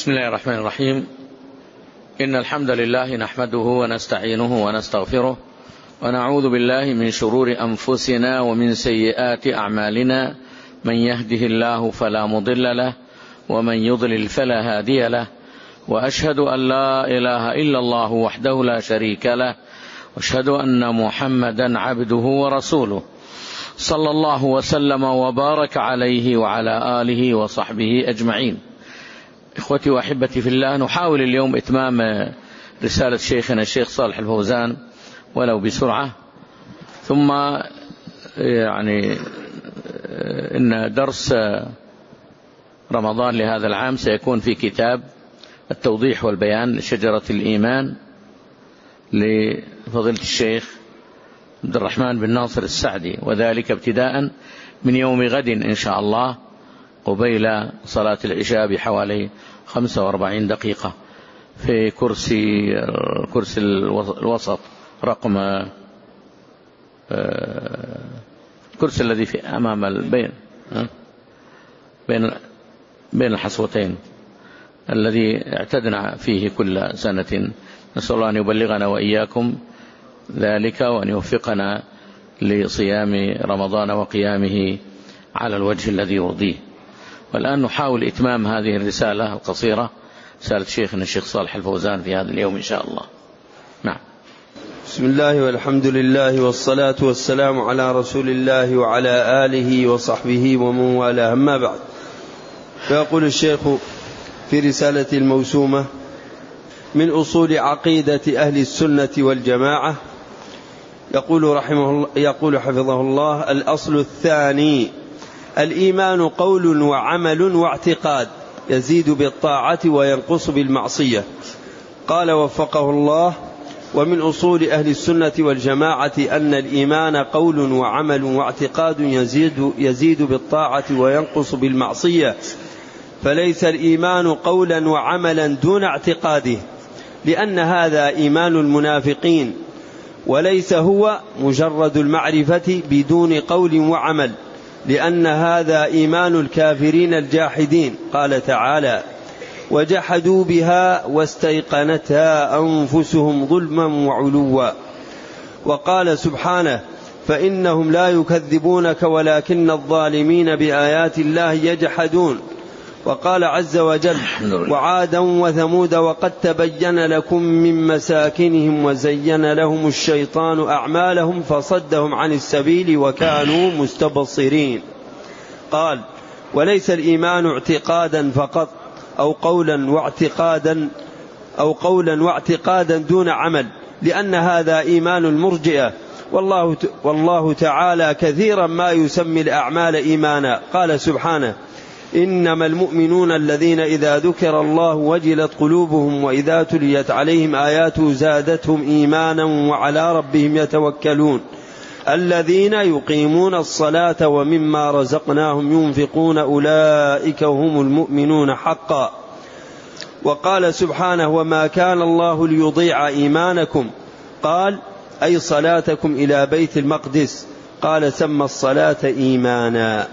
بسم الله الرحمن الرحيم. إن الحمد لله نحمده ونستعينه ونستغفره ونعوذ بالله من شرور أنفسنا ومن سيئات أعمالنا، من يهده الله فلا مضل له ومن يضلل فلا هادي له، وأشهد أن لا إله إلا الله وحده لا شريك له، وأشهد أن محمدا عبده ورسوله، صلى الله وسلم وبارك عليه وعلى آله وصحبه أجمعين. إخوتي وأحبتي في الله، نحاول اليوم إتمام رسالة شيخنا الشيخ صالح الفوزان ولو بسرعة، ثم إن درس رمضان لهذا العام سيكون في كتاب التوضيح والبيان لشجرة الإيمان لفضيلة الشيخ عبد الرحمن بن ناصر السعدي، وذلك ابتداء من يوم غد إن شاء الله قبيل صلاة العشاء بحوالي 45 دقيقة في كرسي الوسط رقم الكرسي الذي في أمام بين الحصوتين الذي اعتدنا فيه كل سنة. نسأل الله أن يبلغنا وإياكم ذلك وأن يوفقنا لصيام رمضان وقيامه على الوجه الذي يرضيه. والآن نحاول إتمام هذه الرسالة القصيرة، رسالة شيخنا الشيخ صالح الفوزان في هذا اليوم إن شاء الله. نعم. بسم الله والحمد لله والصلاة والسلام على رسول الله وعلى آله وصحبه ومن والاه، أما بعد. فيقول الشيخ في رسالة الموسومة: من أصول عقيدة أهل السنة والجماعة، يقول حفظه الله: الأصل الثاني الإيمان قول وعمل واعتقاد، يزيد بالطاعة وينقص بالمعصية. قال وفقه الله: ومن أصول أهل السنة والجماعة أن الإيمان قول وعمل واعتقاد يزيد بالطاعة وينقص بالمعصية، فليس الإيمان قولا وعملا دون اعتقاده، لأن هذا إيمان المنافقين، وليس هو مجرد المعرفة بدون قول وعمل، لأن هذا إيمان الكافرين الجاحدين. قال تعالى: وجحدوا بها واستيقنتها أنفسهم ظلما وعلوا. وقال سبحانه: فإنهم لا يكذبونك ولكن الظالمين بآيات الله يجحدون. وقال عز وجل: وعادا وثمود وقد تبين لكم من مساكنهم وزين لهم الشيطان أعمالهم فصدهم عن السبيل وكانوا مستبصرين. قال: وليس الإيمان اعتقادا فقط أو قولا واعتقادا دون عمل، لأن هذا إيمان المرجئة، والله تعالى كثيرا ما يسمي الأعمال إيمانا. قال سبحانه: إنما المؤمنون الذين إذا ذكر الله وجلت قلوبهم وإذا تليت عليهم آياته زادتهم إيمانا وعلى ربهم يتوكلون الذين يقيمون الصلاة ومما رزقناهم ينفقون أولئك هم المؤمنون حقا. وقال سبحانه: وما كان الله ليضيع إيمانكم، قال: أي صلاتكم إلى بيت المقدس. قال: سمى الصلاة إيمانا.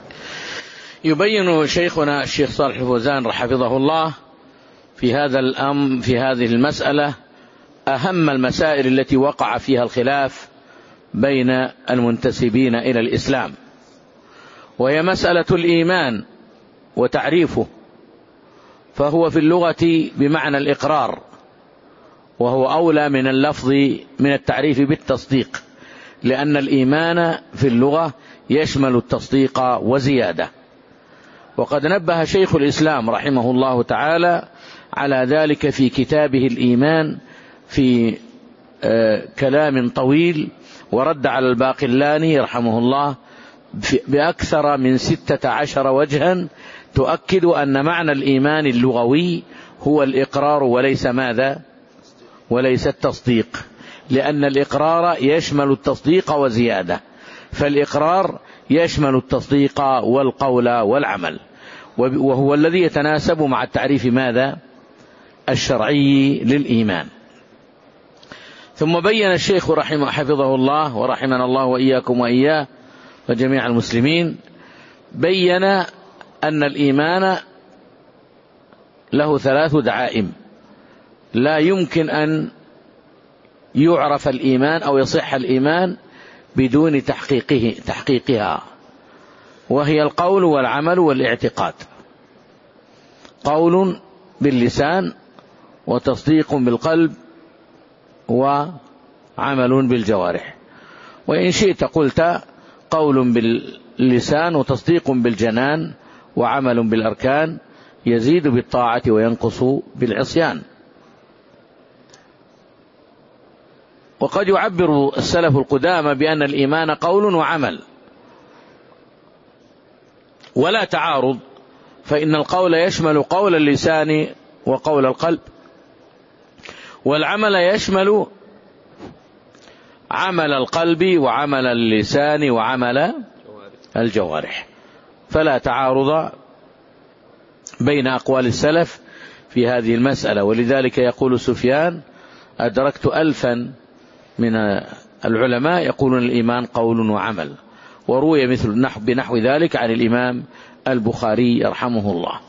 يبين شيخنا الشيخ صالح الفوزان حفظه الله في هذه المسألة أهم المسائل التي وقع فيها الخلاف بين المنتسبين إلى الإسلام، وهي مسألة الإيمان وتعريفه. فهو في اللغة بمعنى الإقرار، وهو أولى من اللفظ من التعريف بالتصديق، لأن الإيمان في اللغة يشمل التصديق وزيادة. وقد نبه شيخ الإسلام رحمه الله تعالى على ذلك في كتابه الإيمان في كلام طويل، ورد على الباقلاني رحمه الله بأكثر من 16 وجها تؤكد أن معنى الإيمان اللغوي هو الإقرار وليس ماذا؟ وليس التصديق، لأن الإقرار يشمل التصديق وزيادة، فالإقرار يشمل التصديق والقول والعمل، وهو الذي يتناسب مع التعريف ماذا؟ الشرعي للإيمان. ثم بين الشيخ حفظه الله ورحمنا الله وإياكم وإياه وجميع المسلمين، بين أن الإيمان له 3 دعائم لا يمكن أن يعرف الإيمان أو يصح الإيمان بدون تحقيقها، وهي القول والعمل والاعتقاد. قول باللسان، وتصديق بالقلب، وعمل بالجوارح. وإن شئت قلت قول باللسان وتصديق بالجنان وعمل بالأركان، يزيد بالطاعة وينقص بالعصيان. وقد يعبر السلف القدامى بأن الإيمان قول وعمل، ولا تعارض، فإن القول يشمل قول اللسان وقول القلب، والعمل يشمل عمل القلب وعمل اللسان وعمل الجوارح، فلا تعارض بين أقوال السلف في هذه المسألة. ولذلك يقول سفيان: أدركت 1000 من العلماء يقولون الإيمان قول وعمل. وروي مثل بنحو ذلك عن الإمام البخاري يرحمه الله.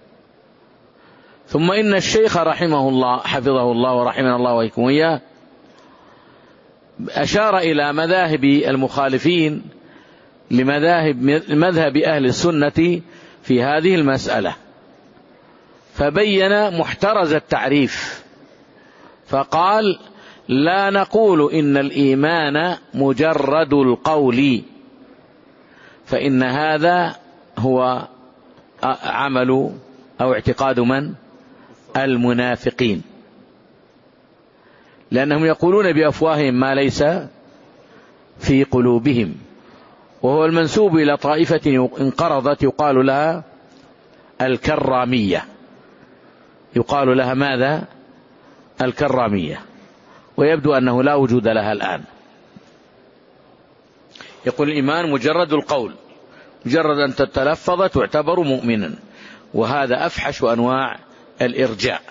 ثم إن الشيخ رحمه الله حفظه الله ورحمنا الله وإياكم وإياه أشار إلى مذاهب المخالفين لمذهب أهل السنة في هذه المسألة، فبين محترز التعريف، فقال: لا نقول إن الإيمان مجرد القول، فإن هذا هو عمل أو اعتقاد من؟ المنافقين، لأنهم يقولون بأفواههم ما ليس في قلوبهم، وهو المنسوب إلى طائفة انقرضت يقال لها الكرامية. يقال لها ماذا؟ الكرامية، ويبدو أنه لا وجود لها الآن. يقول الإيمان مجرد القول، مجرد أن تتلفظ تعتبر مؤمنا، وهذا أفحش أنواع الإرجاء.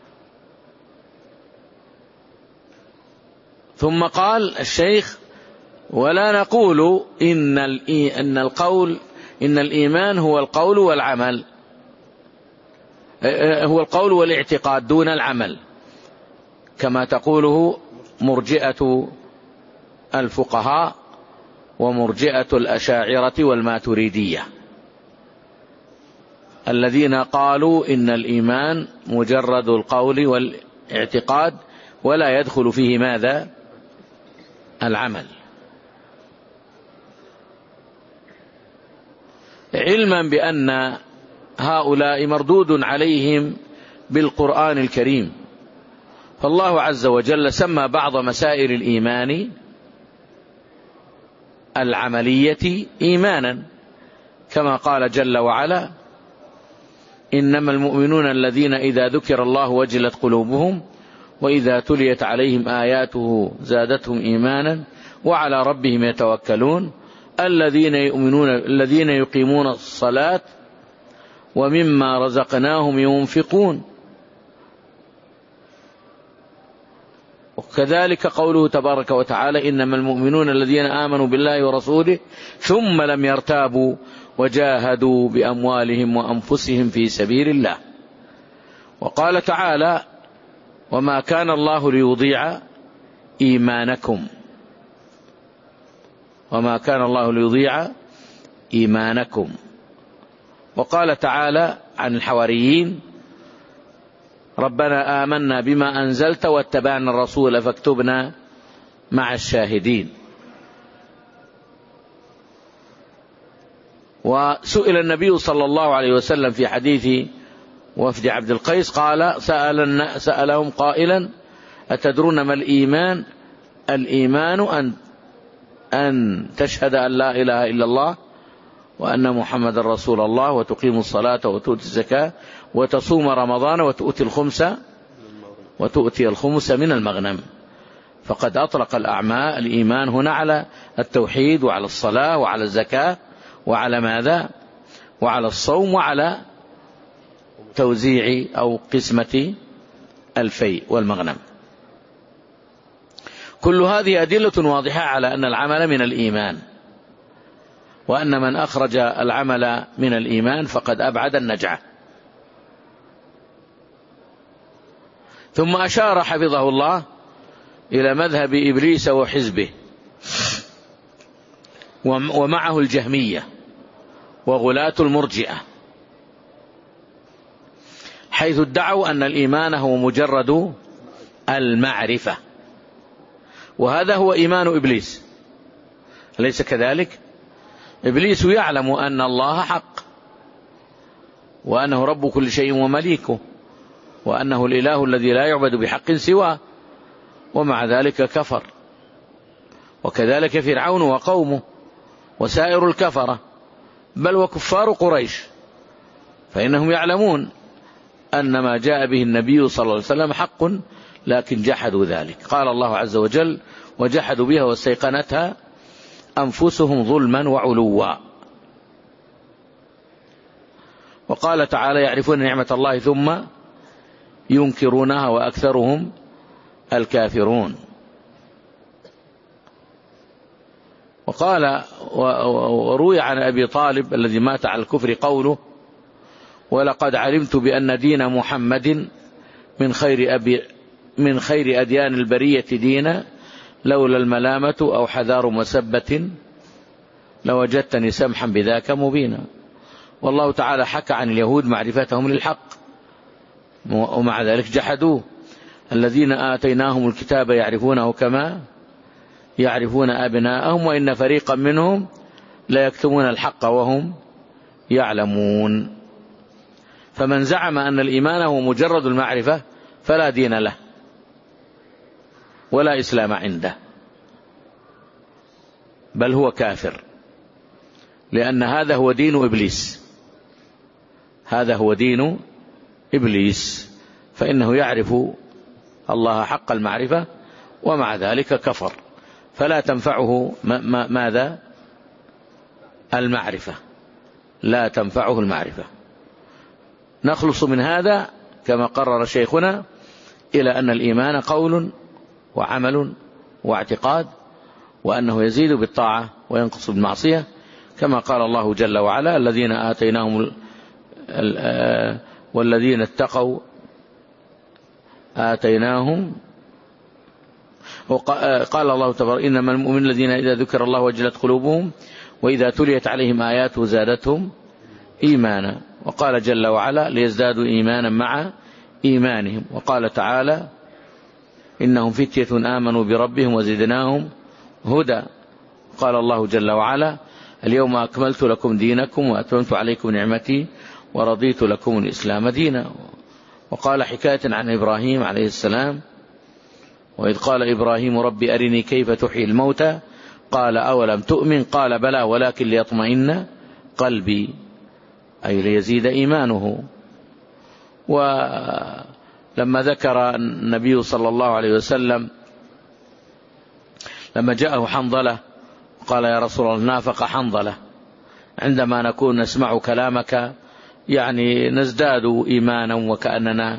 ثم قال الشيخ: ولا نقول إن الإيمان هو القول والعمل، هو القول والاعتقاد دون العمل، كما تقوله مرجئة الفقهاء ومرجئة الأشاعرة والماتريدية، الذين قالوا إن الإيمان مجرد القول والاعتقاد ولا يدخل فيه ماذا؟ العمل. علما بأن هؤلاء مردود عليهم بالقرآن الكريم، فالله عز وجل سمى بعض مسائل الإيمان العملية إيمانا، كما قال جل وعلا: إنما المؤمنون الذين إذا ذكر الله وجلت قلوبهم وإذا تليت عليهم آياته زادتهم إيمانا وعلى ربهم يتوكلون الذين يقيمون الصلاة ومما رزقناهم ينفقون. وكذلك قوله تبارك وتعالى: إنما المؤمنون الذين آمنوا بالله ورسوله ثم لم يرتابوا وجاهدوا بأموالهم وأنفسهم في سبيل الله. وقال تعالى: وما كان الله ليضيع إيمانكم، وما كان الله ليضيع إيمانكم. وقال تعالى عن الحواريين: ربنا آمنا بما أنزلت واتبعنا الرسول فاكتبنا مع الشاهدين. وسئل النبي صلى الله عليه وسلم في حديث وفد عبد القيس قال: سألهم قائلا: أتدرون ما الإيمان؟ الإيمان أن تشهد أن لا إله إلا الله وأن محمد رسول الله وتقيم الصلاة وتؤتي الزكاة وتصوم رمضان وتؤتي الخمس من المغنم. فقد أطلق الإيمان هنا على التوحيد وعلى الصلاة وعلى الزكاة وعلى ماذا؟ وعلى الصوم وعلى توزيع أو قسمة الفيء والمغنم. كل هذه أدلة واضحة على أن العمل من الإيمان، وأن من أخرج العمل من الإيمان فقد أبعد النجعة. ثم أشار حفظه الله إلى مذهب إبليس وحزبه، ومعه الجهمية وغلاة المرجئة، حيث ادعوا أن الإيمان هو مجرد المعرفة، وهذا هو إيمان إبليس، أليس كذلك؟ إبليس يعلم أن الله حق، وأنه رب كل شيء ومليكه، وأنه الإله الذي لا يعبد بحق سواه، ومع ذلك كفر. وكذلك فرعون وقومه وسائر الكفرة، بل وكفار قريش، فإنهم يعلمون أن ما جاء به النبي صلى الله عليه وسلم حق، لكن جحدوا ذلك. قال الله عز وجل: وجحدوا بها واستيقنتها أنفسهم ظلما وعلوا. وقال تعالى: يعرفون نعمة الله ثم ينكرونها وأكثرهم الكافرون. وقال وروي عن أبي طالب الذي مات على الكفر قوله: ولقد علمت بأن دين محمد من خير أديان البرية دينا، لولا الملامة أو حذار مسبة لوجدتني سمحا بذاك مبينا. والله تعالى حكى عن اليهود معرفتهم للحق، ومع ذلك جحدوه. الذين آتيناهم الكتاب يعرفونه كما يعرفون أبناءهم، وإن فريقا منهم لا يكتمون الحق وهم يعلمون. فمن زعم أن الإيمان هو مجرد المعرفة فلا دين له ولا إسلام عنده، بل هو كافر، لأن هذا هو دين إبليس، هذا هو دين إبليس، فإنه يعرف الله حق المعرفة ومع ذلك كفر، فلا تنفعه ماذا؟ المعرفة، لا تنفعه المعرفة. نخلص من هذا كما قرر شيخنا إلى أن الإيمان قول وعمل واعتقاد، وأنه يزيد بالطاعة وينقص بالمعصية، كما قال الله جل وعلا: الذين آتيناهم والذين اتقوا آتيناهم. قال الله تبارك: إنما المؤمنون الذين إذا ذكر الله وجلت قلوبهم وإذا تليت عليهم آياته زادتهم إيمانا. وقال جل وعلا: ليزدادوا إيمانا مع إيمانهم. وقال تعالى: إنهم فتية آمنوا بربهم وزدناهم هدى. قال الله جل وعلا: اليوم أكملت لكم دينكم وأتممت عليكم نعمتي ورضيت لكم الإسلام دينا. وقال حكاية عن إبراهيم عليه السلام: وإذ قال إبراهيم رب أرني كيف تحيي الموتى قال أولم تؤمن قال بلى ولكن ليطمئن قلبي، أي ليزيد إيمانه. ولما ذكر النبي صلى الله عليه وسلم لما جاءه حنظلة قال: يا رسول الله نافق حنظلة، عندما نكون نسمع كلامك يعني نزداد إيمانا وكأننا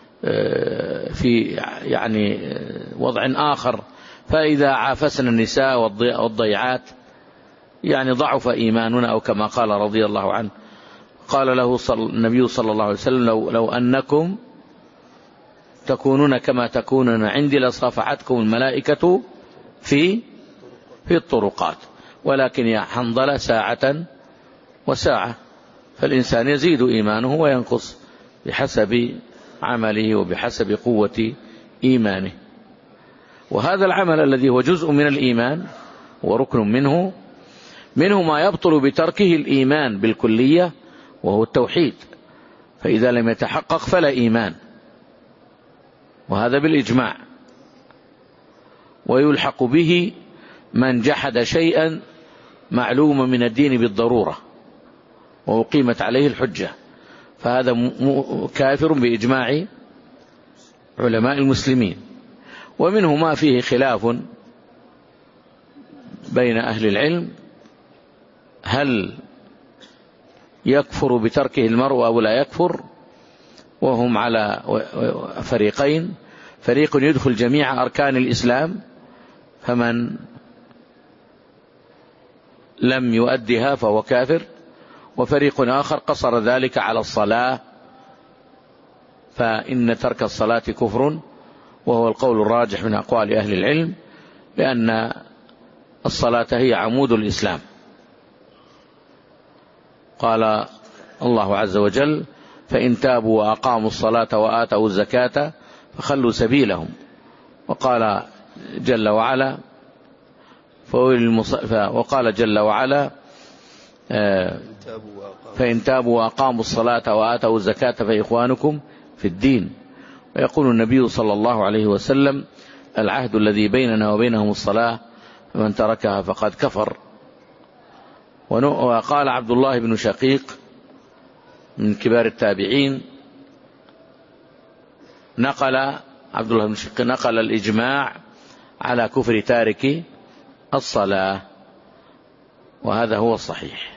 في يعني وضع آخر، فإذا عافسنا النساء والضيعات يعني ضعف إيماننا، أو كما قال رضي الله عنه. قال له النبي صلى الله عليه وسلم: لو أنكم تكونون كما تكونون عندي لصافحتكم الملائكة في الطرقات، ولكن يا حنظلة ساعة وساعة، فالإنسان يزيد إيمانه وينقص بحسب عمله وبحسب قوة إيمانه. وهذا العمل الذي هو جزء من الإيمان وركن منه ما يبطل بتركه الإيمان بالكلية، وهو التوحيد، فإذا لم يتحقق فلا إيمان، وهذا بالإجماع. ويلحق به من جحد شيئا معلوما من الدين بالضرورة وأقيمت عليه الحجة، فهذا كافر بإجماع علماء المسلمين. ومنه ما فيه خلاف بين أهل العلم: هل يكفر بتركه المرء أو لا يكفر؟ وهم على فريقين: فريق يدخل جميع أركان الإسلام فمن لم يؤدها فهو كافر، وفريق آخر قصر ذلك على الصلاة فإن ترك الصلاة كفر، وهو القول الراجح من أقوال أهل العلم، بأن الصلاة هي عمود الإسلام. قال الله عز وجل: فإن تابوا وأقاموا الصلاة وآتوا الزكاة فخلوا سبيلهم. وقال جل وعلا فإن تابوا وأقاموا الصلاة وآتوا الزكاة فإخوانكم في الدين. ويقول النبي صلى الله عليه وسلم: العهد الذي بيننا وبينهم الصلاة، فمن تركها فقد كفر. وقال عبد الله بن شقيق من كبار التابعين، نقل الإجماع على كفر تارك الصلاة، وهذا هو الصحيح.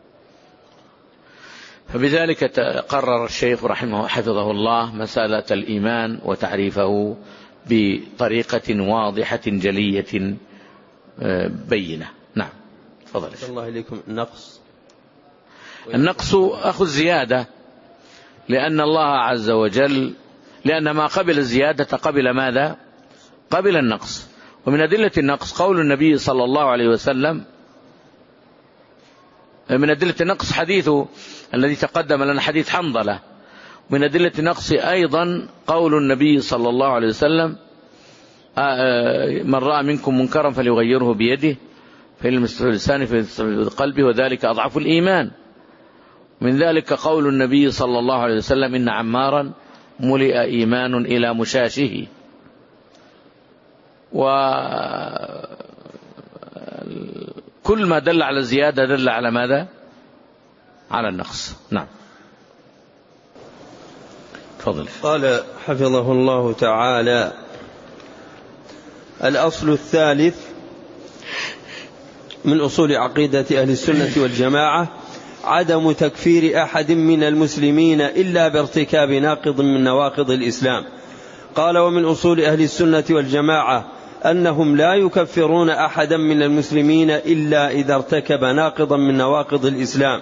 فبذلك قرر الشيخ حفظه الله مسألة الإيمان وتعريفه بطريقة واضحة جلية بينة. نعم، تفضل. الله إليكم. النقص أخو الزيادة، لأن الله عز وجل لأن ما قبل الزيادة قبل ماذا؟ قبل النقص. ومن أدلة النقص قول النبي صلى الله عليه وسلم، من أدلة النقص حديثه الذي تقدم لنا، حديث حنظلة. من أدلة النقص أيضا قول النبي صلى الله عليه وسلم: من رأى منكم منكرا فليغيره بيده، فإن لم يستطع بلسانه فليستطع بقلبه، وذلك أضعف الإيمان. من ذلك قول النبي صلى الله عليه وسلم: إن عمارا ملئ إيمان إلى مشاشه. وكل ما دل على الزيادة دل على ماذا؟ على النقص. نعم، تفضل. قال حفظه الله تعالى: الأصل الثالث من أصول عقيدة أهل السنة والجماعة عدم تكفير أحد من المسلمين إلا بارتكاب ناقض من نواقض الإسلام. قال: ومن أصول أهل السنة والجماعة أنهم لا يكفرون أحدا من المسلمين إلا إذا ارتكب ناقضا من نواقض الإسلام.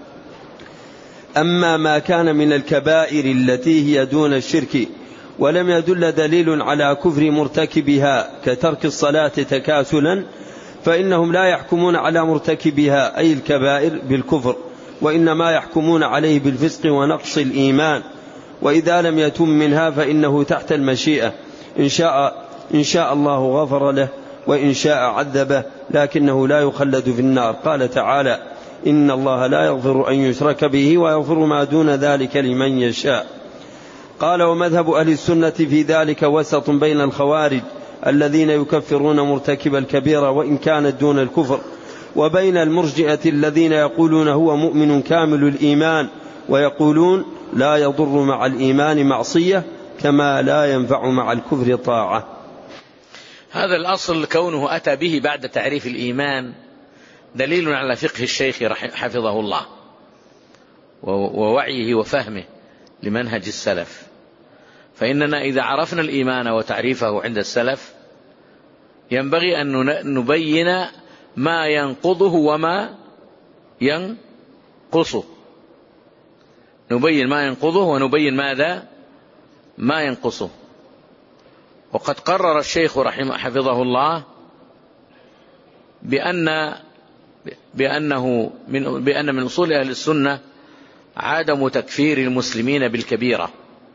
أما ما كان من الكبائر التي هي دون الشرك ولم يدل دليل على كفر مرتكبها كترك الصلاة تكاسلا، فإنهم لا يحكمون على مرتكبها أي الكبائر بالكفر، وإنما يحكمون عليه بالفسق ونقص الإيمان. وإذا لم يتم منها فإنه تحت المشيئة، إن شاء الله غفر له وإن شاء عذبه، لكنه لا يخلد في النار. قال تعالى: إن الله لا يغفر أن يشرك به ويغفر ما دون ذلك لمن يشاء. قال: ومذهب أهل السنة في ذلك وسط بين الخوارج الذين يكفرون مرتكب الكبيرة وإن كانت دون الكفر، وبين المرجئة الذين يقولون هو مؤمن كامل الإيمان، ويقولون لا يضر مع الإيمان معصية كما لا ينفع مع الكفر طاعة. هذا الأصل كونه أتى به بعد تعريف الإيمان دليل على فقه الشيخ حفظه الله ووعيه وفهمه لمنهج السلف. فإننا إذا عرفنا الإيمان وتعريفه عند السلف ينبغي أن نبين ما ينقضه وما ينقصه، نبين ما ينقضه ونبين ماذا ما ينقصه. وقد قرر الشيخ حفظه الله بأن من أصول أهل السنة عدم تكفير المسلمين بالكبيرة،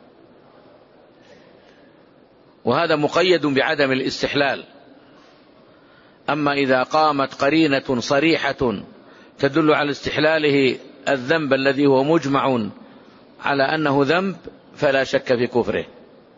وهذا مقيد بعدم الاستحلال. أما إذا قامت قرينة صريحة تدل على استحلاله الذنب الذي هو مجمع على أنه ذنب فلا شك في كفره.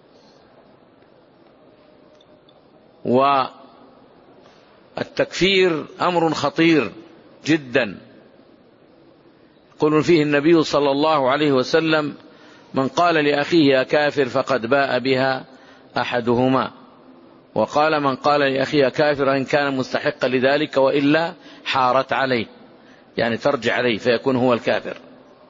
والتكفير أمر خطير جدا، يقول فيه النبي صلى الله عليه وسلم: من قال لأخيه يا كافر فقد باء بها أحدهما، وقال من قال لأخيه كافر إن كان مستحقا لذلك وإلا حارت عليه، يعني ترجع عليه فيكون هو الكافر.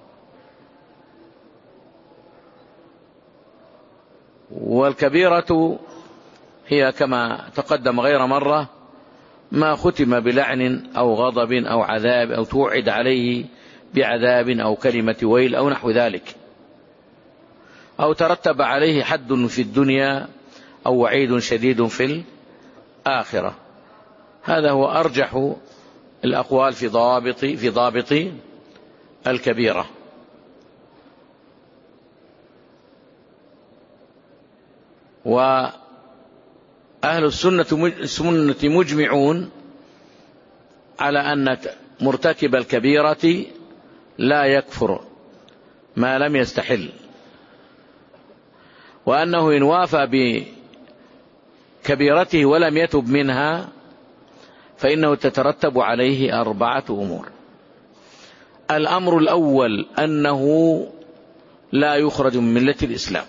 والكبيرة هي كما تقدم غير مرة ما ختم بلعن أو غضب أو عذاب أو توعد عليه بعذاب أو كلمة ويل أو نحو ذلك. أو ترتب عليه حد في الدنيا أو وعيد شديد في الآخرة. هذا هو أرجح الأقوال في ضابط الكبيرة. وأهل السنة مجمعون على أن مرتكب الكبيرة لا يكفر ما لم يستحل، وأنه إن وافى بكبيرته ولم يتب منها فإنه تترتب عليه 4 أمور. الأمر الأول أنه لا يخرج من ملة الإسلام،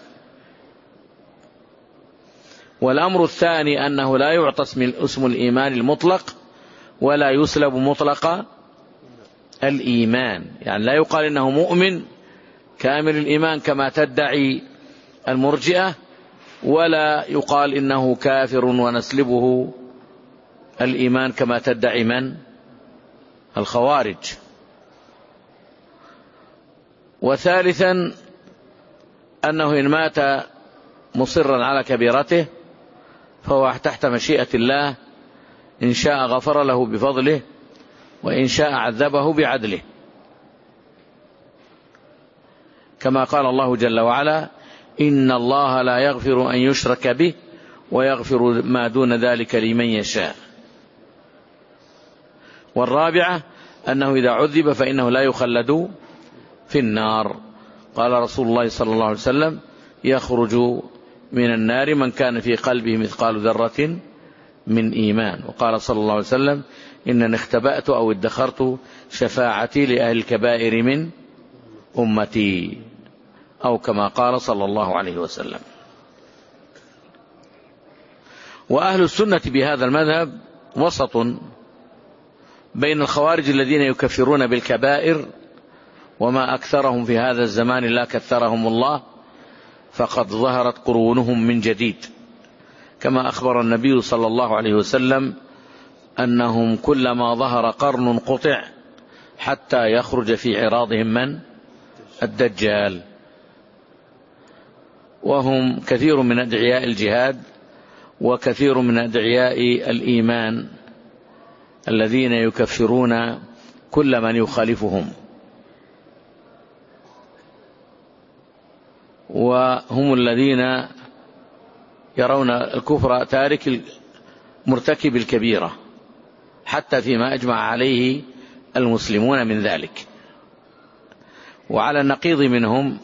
والأمر الثاني أنه لا يعطى اسم الإيمان المطلق ولا يسلب مطلق الإيمان، يعني لا يقال إنه مؤمن كامل الإيمان كما تدعي المرجئة، ولا يقال إنه كافر ونسلبه الإيمان كما تدعي من؟ الخوارج. وثالثا أنه إن مات مصرا على كبيرته فهو تحت مشيئة الله، إن شاء غفر له بفضله وإن شاء عذبه بعدله، كما قال الله جل وعلا: إن الله لا يغفر أن يشرك به ويغفر ما دون ذلك لمن يشاء. والرابعة أنه إذا عذب فإنه لا يخلد في النار. قال رسول الله صلى الله عليه وسلم: يخرج من النار من كان في قلبه مثقال ذرة من إيمان. وقال صلى الله عليه وسلم: إنني اختبأت أو ادخرت شفاعتي لأهل الكبائر من أمتي، أو كما قال صلى الله عليه وسلم. وأهل السنة بهذا المذهب وسط بين الخوارج الذين يكفرون بالكبائر، وما أكثرهم في هذا الزمان لا كثرهم الله، فقد ظهرت قرونهم من جديد، كما أخبر النبي صلى الله عليه وسلم أنهم كلما ظهر قرن قطع حتى يخرج في عراضهم من؟ الدجال. وهم كثير من أدعياء الجهاد وكثير من أدعياء الإيمان الذين يكفرون كل من يخالفهم، وهم الذين يرون الكفر تارك مرتكب الكبيرة حتى فيما أجمع عليه المسلمون من ذلك. وعلى النقيض منهم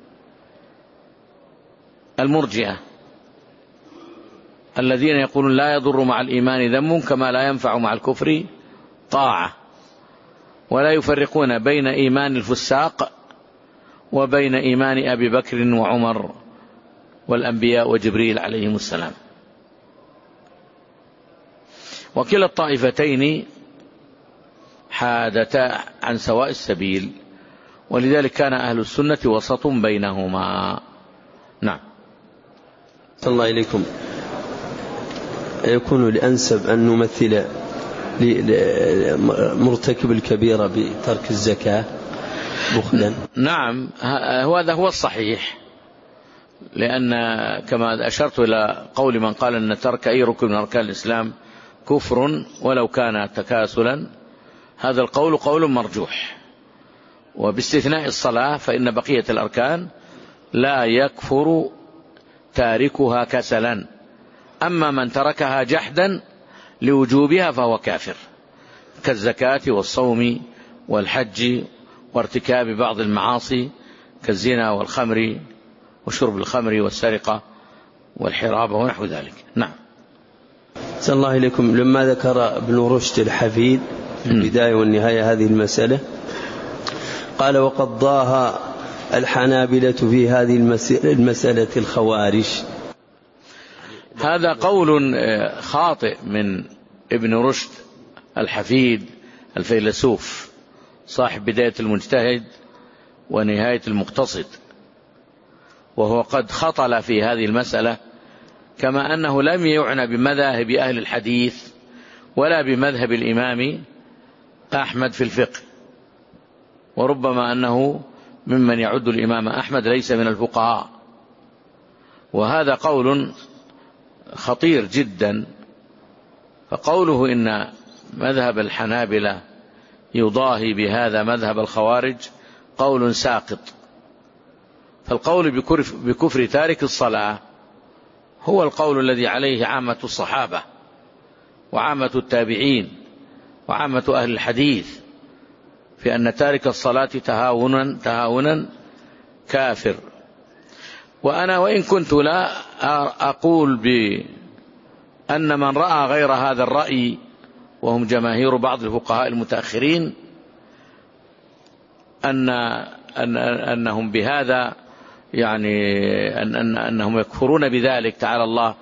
المرجئة الذين يقولون لا يضر مع الإيمان ذنب كما لا ينفع مع الكفر طاعة، ولا يفرقون بين إيمان الفساق وبين إيمان أبي بكر وعمر والأنبياء وجبريل عليهم السلام. وكلا الطائفتين حادتا عن سواء السبيل، ولذلك كان أهل السنة وسط بينهما. نعم. صلى الله إليكم. يكون الأنسب أن نمثل مرتكب الكبيرة بترك الزكاة بخلا؟ نعم، هذا هو الصحيح، لأن كما أشرت إلى قول من قال أن ترك أي ركن من أركان الإسلام كفر ولو كان تكاسلا، هذا القول قول مرجوح، وباستثناء الصلاة فإن بقية الأركان لا يكفر تاركها كسلا، أما من تركها جحدا لوجوبها فهو كافر، كالزكاة والصوم والحج وارتكاب بعض المعاصي كالزنا والخمر وشرب الخمر والسرقة والحرابة ونحو ذلك. نعم. صلى الله إليكم. لما ذكر ابن رشد الحفيد في البداية والنهاية هذه المسألة، قال: وقد ضاها الحنابلة في هذه المسألة الخوارج. هذا قول خاطئ من ابن رشد الحفيد الفيلسوف صاحب بداية المجتهد ونهاية المقتصد، وهو قد خطل في هذه المسألة، كما أنه لم يعنى بمذاهب أهل الحديث ولا بمذهب الإمام أحمد في الفقه، وربما أنه ممن يعد الإمام أحمد ليس من الفقهاء، وهذا قول خطير جدا. فقوله إن مذهب الحنابلة يضاهي بهذا مذهب الخوارج قول ساقط. فالقول بكفر تارك الصلاة هو القول الذي عليه عامة الصحابة وعامة التابعين وعامة أهل الحديث، في أن تارك الصلاة تهاونا كافر. وأنا وإن كنت لا أقول بأن من رأى غير هذا الرأي، وهم جماهير بعض الفقهاء المتأخرين، أنهم بهذا يعني أنهم يكفرون بذلك تعالى الله،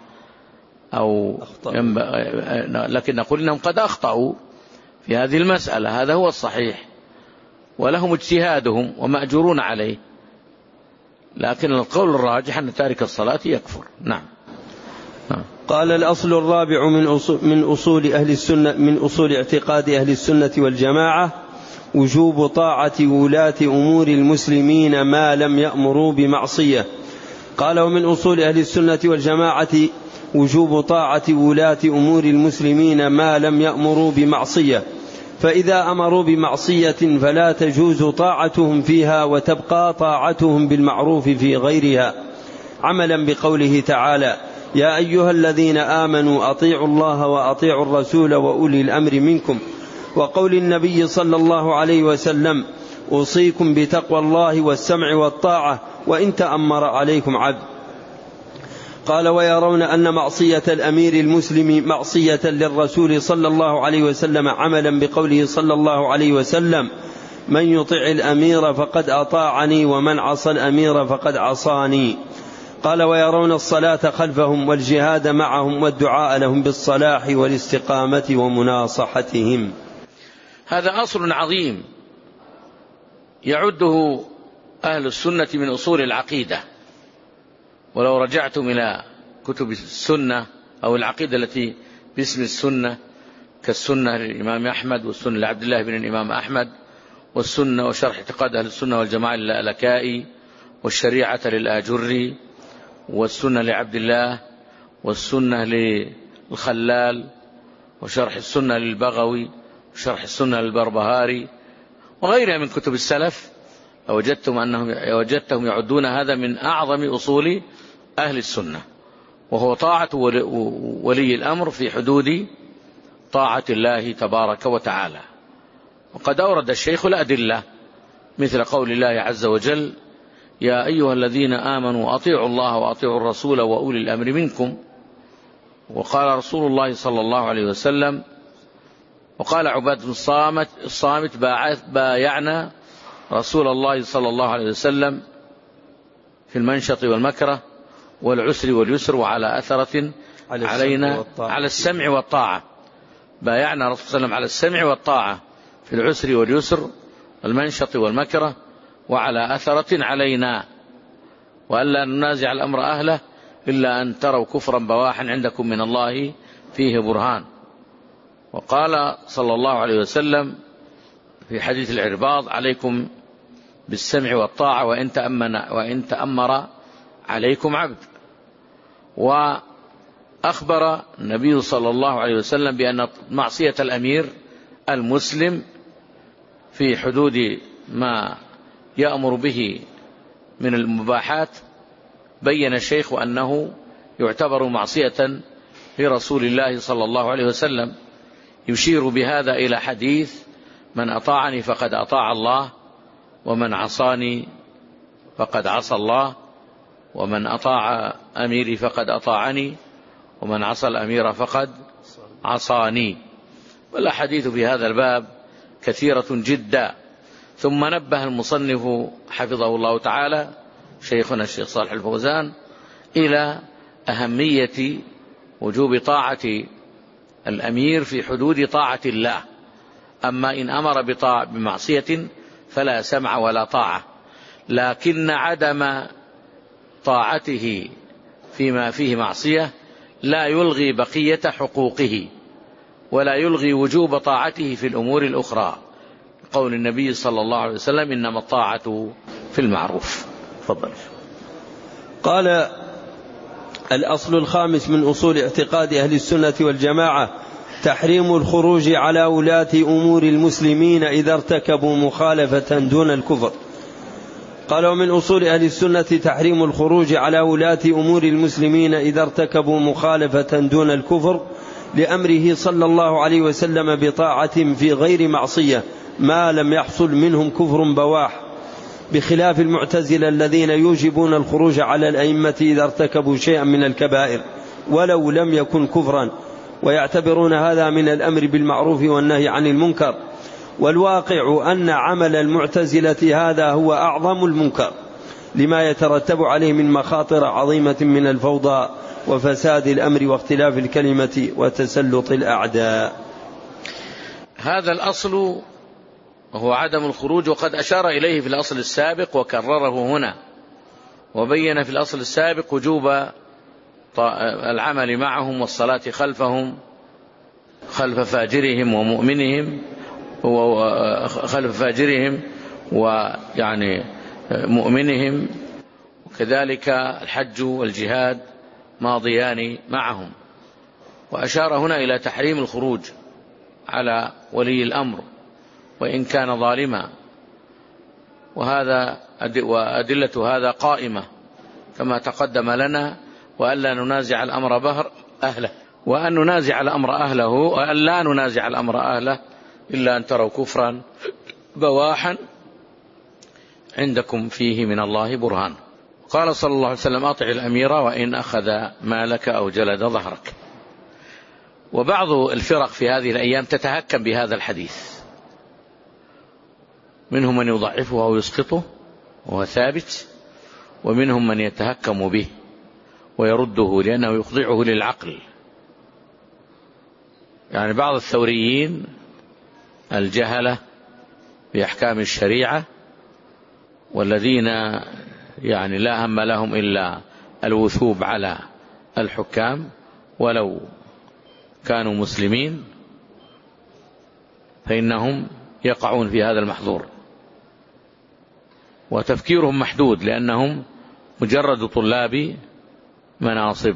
لكن نقول إنهم قد أخطأوا في هذه المسألة، هذا هو الصحيح، ولهم اجتهادهم ومأجورون عليه، لكن القول الراجح أن تارك الصلاة يكفر. نعم. قال: الأصل الرابع من أصول أهل السنة، من أصول اعتقاد أهل السنة والجماعة وجوب طاعة ولاة أمور المسلمين ما لم يأمروا بمعصية. قال: ومن أصول أهل السنة والجماعة وجوب طاعة ولاة أمور المسلمين ما لم يأمروا بمعصية، فإذا أمروا بمعصية فلا تجوز طاعتهم فيها، وتبقى طاعتهم بالمعروف في غيرها، عملا بقوله تعالى: يا أيها الذين آمنوا أطيعوا الله وأطيعوا الرسول وأولي الأمر منكم، وقول النبي صلى الله عليه وسلم: أوصيكم بتقوى الله والسمع والطاعة وإن تأمر عليكم عبد. قال: ويرون أن معصية الأمير المسلم معصية للرسول صلى الله عليه وسلم، عملا بقوله صلى الله عليه وسلم: من يطع الأمير فقد أطاعني ومن عصى الأمير فقد عصاني. قال: ويرون الصلاة خلفهم والجهاد معهم والدعاء لهم بالصلاح والاستقامة ومناصحتهم. هذا أصل عظيم يعده أهل السنة من أصول العقيدة، ولو رجعتم إلى كتب السنة أو العقيدة التي باسم السنة، كالسنة للإمام أحمد، والسنة لعبد الله بن الإمام أحمد، والسنة وشرح اعتقاد أهل السنة والجماعة للألكائي، والشريعة للآجري، والسنة لعبد الله، والسنة للخلال، وشرح السنة للبغوي، وشرح السنة للبربهاري، وغيرها من كتب السلف، وجدتهم يعدون هذا من أعظم أصول أهل السنة، وهو طاعة ولي الأمر في حدود طاعة الله تبارك وتعالى. وقد أورد الشيخ الأدلة مثل قول الله عز وجل: يا أيها الذين آمنوا أطيعوا الله وأطيعوا الرسول وأولي الأمر منكم. وقال رسول الله صلى الله عليه وسلم، وقال عباد بن الصامت: بايعنا رسول الله صلى الله عليه وسلم في المنشط والمكره والعسر واليسر وعلى أثرة علينا على السمع والطاعة. بايعنا رسول الله صلى الله عليه وسلم على السمع والطاعة في العسر واليسر والمنشط والمكره وعلى أثرة علينا، وألا ننازع الأمر أهله إلا أن تروا كفرا بواحا عندكم من الله فيه برهان. وقال صلى الله عليه وسلم في حديث العرباض: عليكم بالسمع والطاعة وإن تأمر عليكم عبد. وأخبر النبي صلى الله عليه وسلم بأن معصية الأمير المسلم في حدود ما يأمر به من المباحات، بين الشيخ أنه يعتبر معصية لرسول الله صلى الله عليه وسلم، يشير بهذا إلى حديث: من أطاعني فقد أطاع الله، ومن عصاني فقد عصى الله، ومن أطاع أميري فقد أطاعني، ومن عصى الأمير فقد عصاني. والأحاديث في هذا الباب كثيرة جدا. ثم نبه المصنف حفظه الله تعالى شيخنا الشيخ صالح الفوزان إلى أهمية وجوب طاعة الأمير في حدود طاعة الله. أما إن أمر بمعصية فلا سمع ولا طاعة، لكن عدم طاعته فيما فيه معصية لا يلغي بقية حقوقه، ولا يلغي وجوب طاعته في الأمور الأخرى، قول النبي صلى الله عليه وسلم: إنما الطاعة في المعروف. تفضل. قال: الأصل الخامس من أصول اعتقاد أهل السنة والجماعة تحريم الخروج على ولاة أمور المسلمين إذا ارتكبوا مخالفة دون الكفر. قال: ومن أصول أهل السنة تحريم الخروج على ولاة أمور المسلمين إذا ارتكبوا مخالفة دون الكفر، لأمره صلى الله عليه وسلم بطاعة في غير معصية ما لم يحصل منهم كفر بواح، بخلاف المعتزلة الذين يوجبون الخروج على الأئمة إذا ارتكبوا شيئا من الكبائر ولو لم يكن كفرا، ويعتبرون هذا من الأمر بالمعروف والنهي عن المنكر. والواقع أن عمل المعتزلة هذا هو أعظم المنكر، لما يترتب عليه من مخاطر عظيمة من الفوضى وفساد الأمر واختلاف الكلمة وتسلط الأعداء. هذا الأصل وهو عدم الخروج، وقد أشار إليه في الأصل السابق وكرره هنا، وبين في الأصل السابق وجوب العمل معهم والصلاة خلفهم، خلف فاجرهم ومؤمنهم، خلف فاجرهم ويعني مؤمنهم، وكذلك الحج والجهاد ماضيان معهم. وأشار هنا إلى تحريم الخروج على ولي الأمر وإن كان ظالما، وأدلة هذا قائمة كما تقدم لنا، وألا ننازع الأمر أهله، وأن ننازع الأمر أهله، وأن لا ننازع الأمر أهله إلا أن تروا كفرا بواحا عندكم فيه من الله برهان. قال صلى الله عليه وسلم: أطع الأمير وإن أخذ مالك أو جلد ظهرك. وبعض الفرق في هذه الأيام تتهكم بهذا الحديث، منهم من يضعفه أو يسقطه وهو ثابت، ومنهم من يتهكم به ويرده لأنه يخضعه للعقل. يعني بعض الثوريين الجهلة بأحكام الشريعة، والذين يعني لا هم لهم إلا الوثوب على الحكام ولو كانوا مسلمين، فإنهم يقعون في هذا المحظور، وتفكيرهم محدود لأنهم مجرد طلاب مناصب.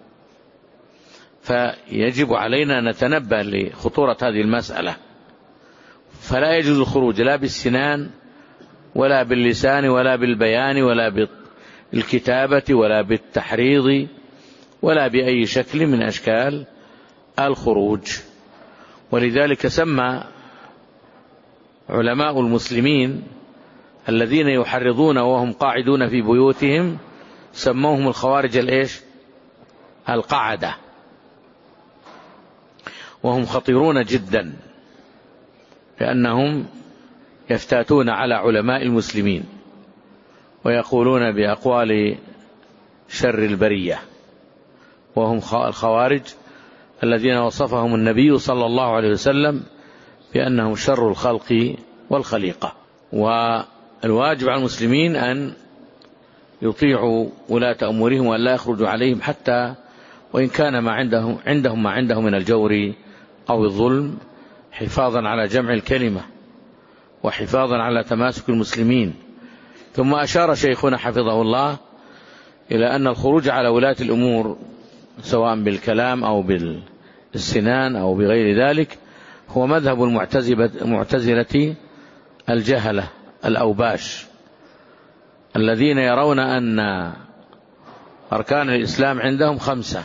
فيجب علينا أن نتنبه لخطورة هذه المسألة، فلا يجوز الخروج لا بالسنان ولا باللسان ولا بالبيان ولا بالكتابة ولا بالتحريض ولا بأي شكل من أشكال الخروج. ولذلك سمى علماء المسلمين الذين يحرضون وهم قاعدون في بيوتهم، سموهم الخوارج القعدة، وهم خطيرون جدا لأنهم يفتاتون على علماء المسلمين ويقولون بأقوال شر البرية، وهم الخوارج الذين وصفهم النبي صلى الله عليه وسلم بأنهم شر الخلق والخليقة. والواجب على المسلمين أن يطيعوا ولاة أمورهم وأن لا يخرجوا عليهم حتى وإن كان ما عندهم من الجور أو الظلم، حفاظا على جمع الكلمة وحفاظا على تماسك المسلمين. ثم أشار شيخنا حفظه الله إلى أن الخروج على ولاة الأمور سواء بالكلام أو بالسنان أو بغير ذلك هو مذهب المعتزلة الجهلة الأوباش، الذين يرون أن أركان الإسلام عندهم 5: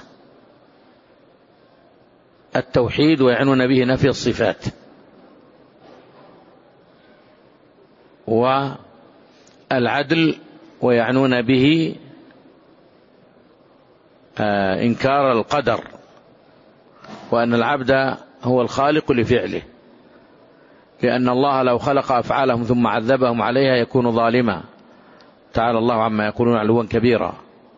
التوحيد، ويعنون به نفي الصفات، والعدل، ويعنون به إنكار القدر، وأن العبد هو الخالق لفعله، لأن الله لو خلق أفعالهم ثم عذبهم عليها يكون ظالما، تعالى الله عما يقولون علوا كبيرا.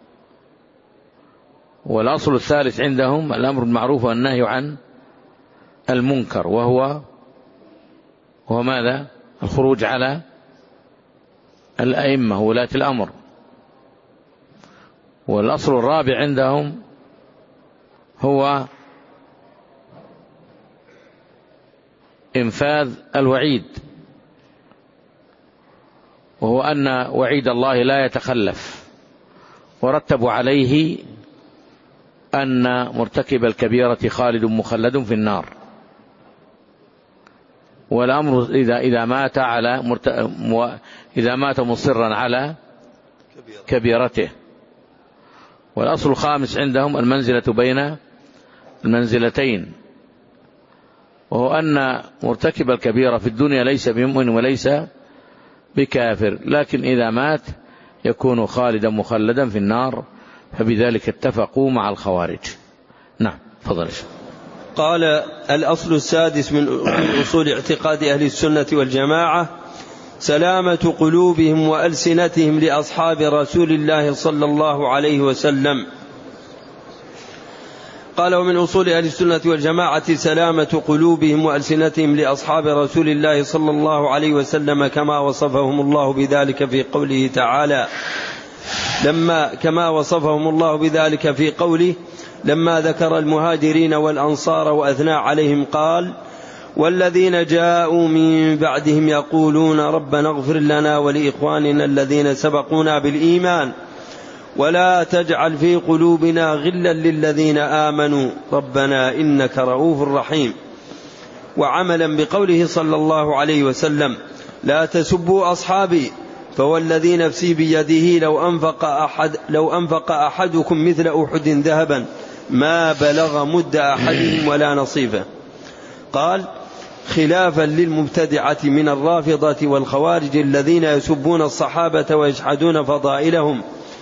والأصل الثالث عندهم الأمر بالمعروف والنهي عن المنكر، وهو ماذا؟ الخروج على الأئمة ولاة الأمر. والأصل الرابع عندهم هو إنفاذ الوعيد، وهو أن وعيد الله لا يتخلف، ورتبوا عليه أن مرتكب الكبيرة خالد مخلد في النار، والأمر إذا مات مصرا على كبيرته. والأصل الخامس عندهم المنزلة بين المنزلتين، وهو أن مرتكب الكبيرة في الدنيا ليس بمؤمن وليس بكافر، لكن إذا مات يكون خالدا مخلدا في النار، فبذلك اتفقوا مع الخوارج. نعم، فضل. قال: الأصل السادس من أصول اعتقاد أهل السنة والجماعة سلامة قلوبهم وألسنتهم لأصحاب رسول الله صلى الله عليه وسلم. قال: ومن أصول أهل السنة والجماعة سلامة قلوبهم وألسنتهم لأصحاب رسول الله صلى الله عليه وسلم، كما وصفهم الله بذلك في قوله تعالى لما ذكر المهاجرين والأنصار وأثنى عليهم قال: والذين جاءوا من بعدهم يقولون ربنا اغفر لنا ولإخواننا الذين سبقونا بالإيمان ولا تجعل في قلوبنا غلا للذين آمنوا ربنا إنك رؤوف رحيم. وعملا بقوله صلى الله عليه وسلم: لا تسبوا أصحابي فوالذي نفسي بيده لو أنفق أحدكم مثل أحد ذهبا ما بلغ مد أحدهم ولا نصيفه. قال: خلافا للمبتدعة من الرافضة والخوارج الذين يسبون الصحابة ويجحدون فضائلهم.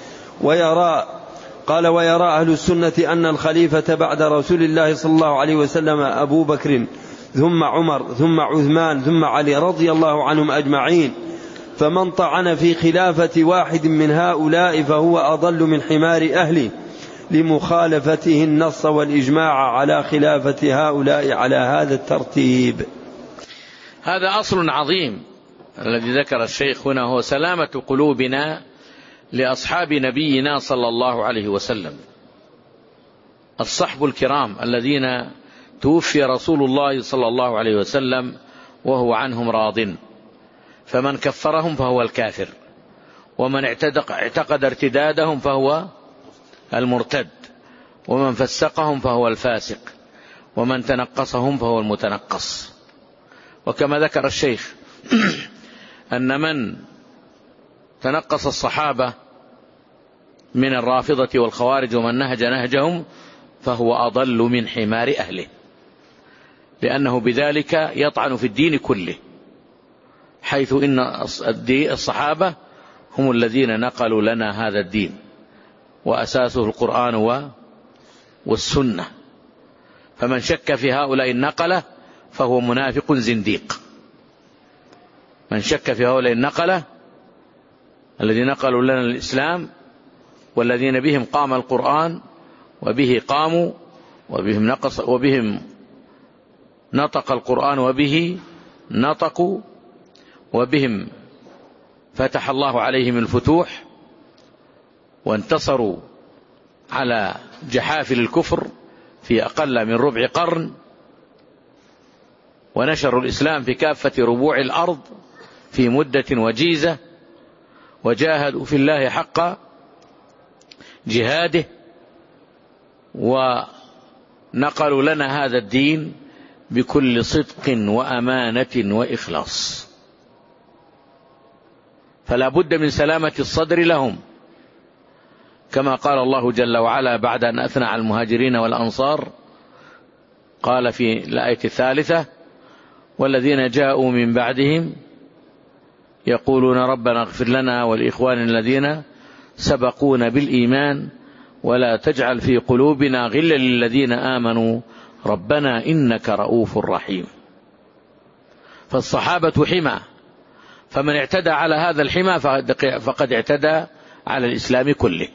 ويرى أهل السنة أن الخليفة بعد رسول الله صلى الله عليه وسلم أبو بكر ثم عمر ثم عثمان ثم علي رضي الله عنهم أجمعين، فمن طعن في خلافة واحد من هؤلاء فهو أضل من حمار أهله لمخالفته النص والإجماع على خلافة هؤلاء على هذا الترتيب. هذا أصل عظيم الذي ذكر الشيخ هنا، هو سلامة قلوبنا لأصحاب نبينا صلى الله عليه وسلم، الصحب الكرام الذين توفي رسول الله صلى الله عليه وسلم وهو عنهم راض، فمن كفرهم فهو الكافر، ومن اعتقد ارتدادهم فهو المرتد، ومن فسقهم فهو الفاسق، ومن تنقصهم فهو المتنقص. وكما ذكر الشيخ أن من تنقص الصحابة من الرافضة والخوارج ومن نهج نهجهم فهو أضل من حمار أهله، لأنه بذلك يطعن في الدين كله، حيث إن الصحابة هم الذين نقلوا لنا هذا الدين وأساسه القرآن والسنة، فمن شك في هؤلاء النقلة فهو منافق زنديق. من شك في هؤلاء النقلة الذين نقلوا لنا الإسلام والذين بهم قام القرآن وبه قاموا وبهم نطق القرآن وبه نطقوا وبهم فتح الله عليهم الفتوح وانتصروا على جحافل الكفر في أقل من ربع قرن، ونشروا الإسلام في كافة ربوع الأرض في مدة وجيزة، وجاهدوا في الله حق جهاده، ونقلوا لنا هذا الدين بكل صدق وأمانة وإخلاص. فلا بد من سلامة الصدر لهم، كما قال الله جل وعلا بعد أن أثنى على المهاجرين والأنصار، قال في الآية الثالثة: والذين جاءوا من بعدهم يقولون ربنا اغفر لنا ولإخواننا الذين سبقونا بالإيمان ولا تجعل في قلوبنا غلا للذين آمنوا ربنا إنك رؤوف رحيم. فالصحابة حمى، فمن اعتدى على هذا الحمى فقد اعتدى على الإسلام كله.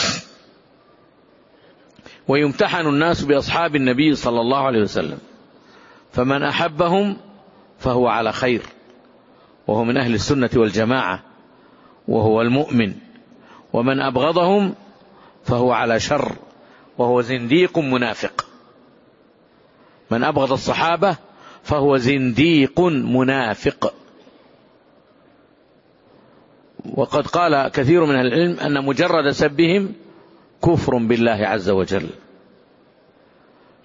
ويمتحن الناس بأصحاب النبي صلى الله عليه وسلم، فمن أحبهم فهو على خير وهو من أهل السنة والجماعة وهو المؤمن، ومن أبغضهم فهو على شر وهو زنديق منافق. من أبغض الصحابة فهو زنديق منافق. وقد قال كثير من أهل العلم أن مجرد سبهم كفر بالله عز وجل،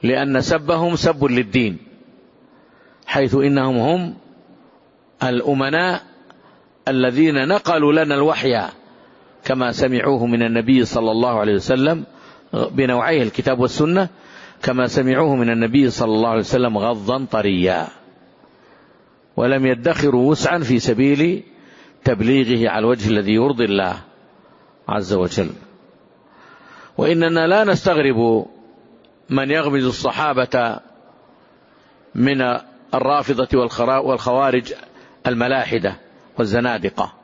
لأن سبهم سب للدين، حيث إنهم هم الأمناء الذين نقلوا لنا الوحي كما سمعوه من النبي صلى الله عليه وسلم بنوعيه الكتاب والسنة، كما سمعوه من النبي صلى الله عليه وسلم غضا طريا، ولم يدخروا وسعا في سبيل تبليغه على الوجه الذي يرضي الله عز وجل. وإننا لا نستغرب من يغمز الصحابة من الرافضة والخوارج الملاحدة والزنادقة،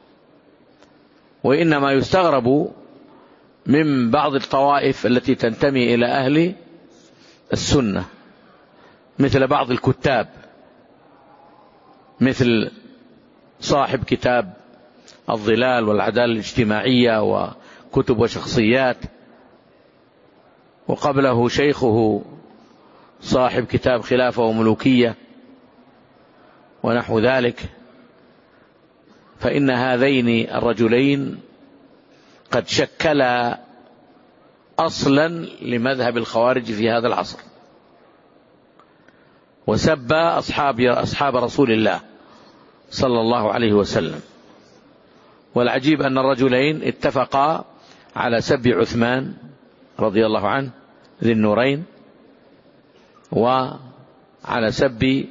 وإنما يستغرب من بعض الطوائف التي تنتمي إلى أهل السنة، مثل بعض الكتاب، مثل صاحب كتاب الظلال والعدالة الاجتماعية وكتب وشخصيات، وقبله شيخه صاحب كتاب خلافة وملوكية ونحو ذلك. فإن هذين الرجلين قد شكلا أصلا لمذهب الخوارج في هذا العصر، وسب أصحاب رسول الله صلى الله عليه وسلم. والعجيب أن الرجلين اتفقا على سب عثمان رضي الله عنه ذي النورين، وعلى سب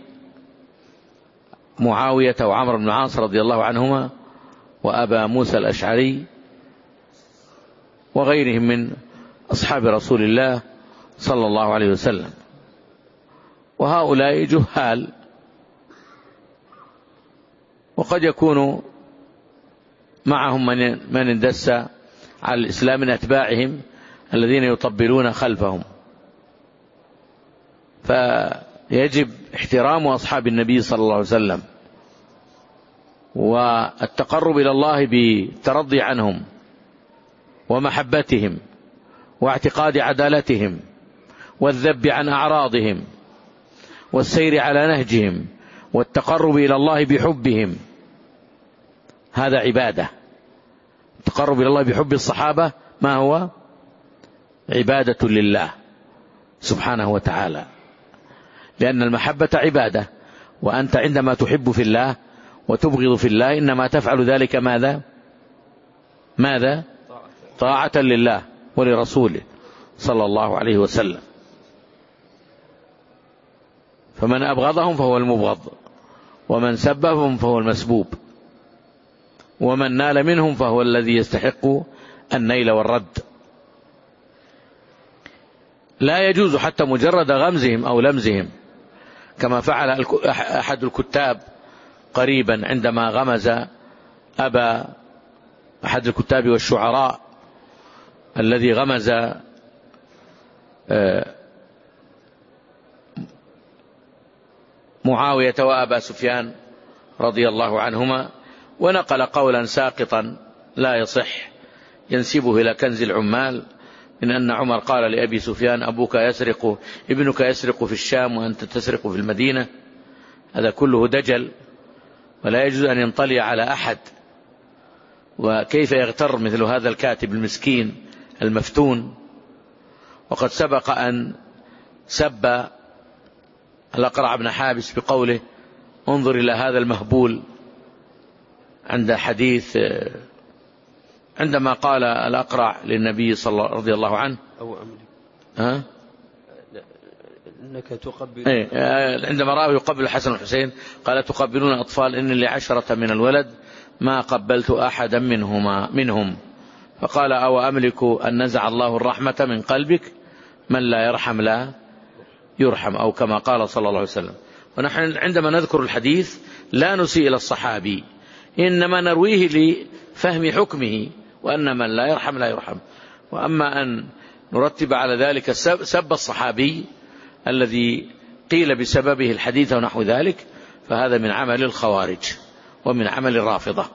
معاوية وعمرو بن العاص رضي الله عنهما وأبا موسى الأشعري وغيرهم من أصحاب رسول الله صلى الله عليه وسلم. وهؤلاء جهال، وقد يكون معهم من اندس على الإسلام من أتباعهم الذين يطبلون خلفهم. فيجب احترام أصحاب النبي صلى الله عليه وسلم والتقرب إلى الله بالترضي عنهم ومحبتهم واعتقاد عدالتهم والذب عن أعراضهم والسير على نهجهم والتقرب إلى الله بحبهم. هذا عبادة. التقرب إلى الله بحب الصحابة ما هو؟ عبادة لله سبحانه وتعالى، لأن المحبة عبادة، وأنت عندما تحب في الله وتبغض في الله إنما تفعل ذلك ماذا؟ طاعة لله ولرسوله صلى الله عليه وسلم. فمن أبغضهم فهو المبغض، ومن سبهم فهو المسبوب، ومن نال منهم فهو الذي يستحق النيل والرد. لا يجوز حتى مجرد غمزهم أو لمزهم، كما فعل أحد الكتاب قريبا عندما غمز أبا أحد الكتاب والشعراء الذي غمز معاوية وأبا سفيان رضي الله عنهما، ونقل قولا ساقطا لا يصح ينسبه إلى كنز العمال من أن عمر قال لأبي سفيان: ابنك يسرق في الشام وأنت تسرق في المدينة. هذا كله دجل، ولا يجوز أن ينطلي على أحد. وكيف يغتر مثل هذا الكاتب المسكين المفتون؟ وقد سبق أن سب الأقرع بن حابس بقوله: انظر إلى هذا المهبول، عند حديث عندما قال الأقرع للنبي رضي الله عنه إنك تقبل عندما رأى يقبل الحسن والحسين قال: تقبلون أطفال، إن لي 10 من الولد ما قبلت أحدا منهم. فقال: أو أملك أن نزع الله الرحمة من قلبك؟ من لا يرحم لا يرحم، أو كما قال صلى الله عليه وسلم. ونحن عندما نذكر الحديث لا نسيء إلى الصحابي، إنما نرويه لفهم حكمه، وأن من لا يرحم لا يرحم. وأما أن نرتب على ذلك سب الصحابي الذي قيل بسببه الحديث ونحو ذلك، فهذا من عمل الخوارج ومن عمل الرافضة.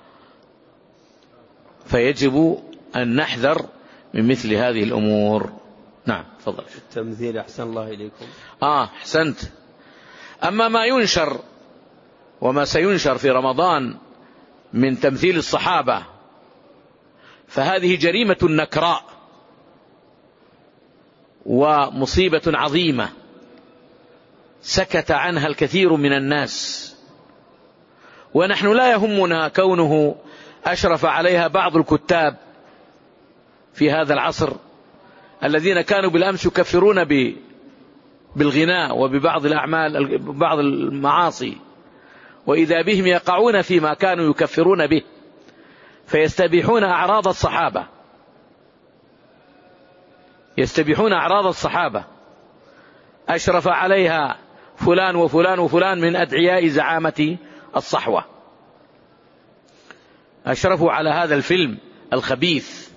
فيجب أن نحذر من مثل هذه الأمور. نعم، تفضل. التمثيل أحسن الله إليكم. أحسنت. أما ما ينشر وما سينشر في رمضان من تمثيل الصحابة فهذه جريمة نكراء، ومصيبة عظيمة سكت عنها الكثير من الناس، ونحن لا يهمنا كونه أشرف عليها بعض الكتاب في هذا العصر الذين كانوا بالأمس يكفرون بالغناء وببعض الأعمال بعض المعاصي، وإذا بهم يقعون فيما كانوا يكفرون به فيستبيحون أعراض الصحابة، يستبيحون أعراض الصحابة. أشرف عليها فلان وفلان وفلان من أدعياء زعامة الصحوة، أشرفوا على هذا الفيلم الخبيث.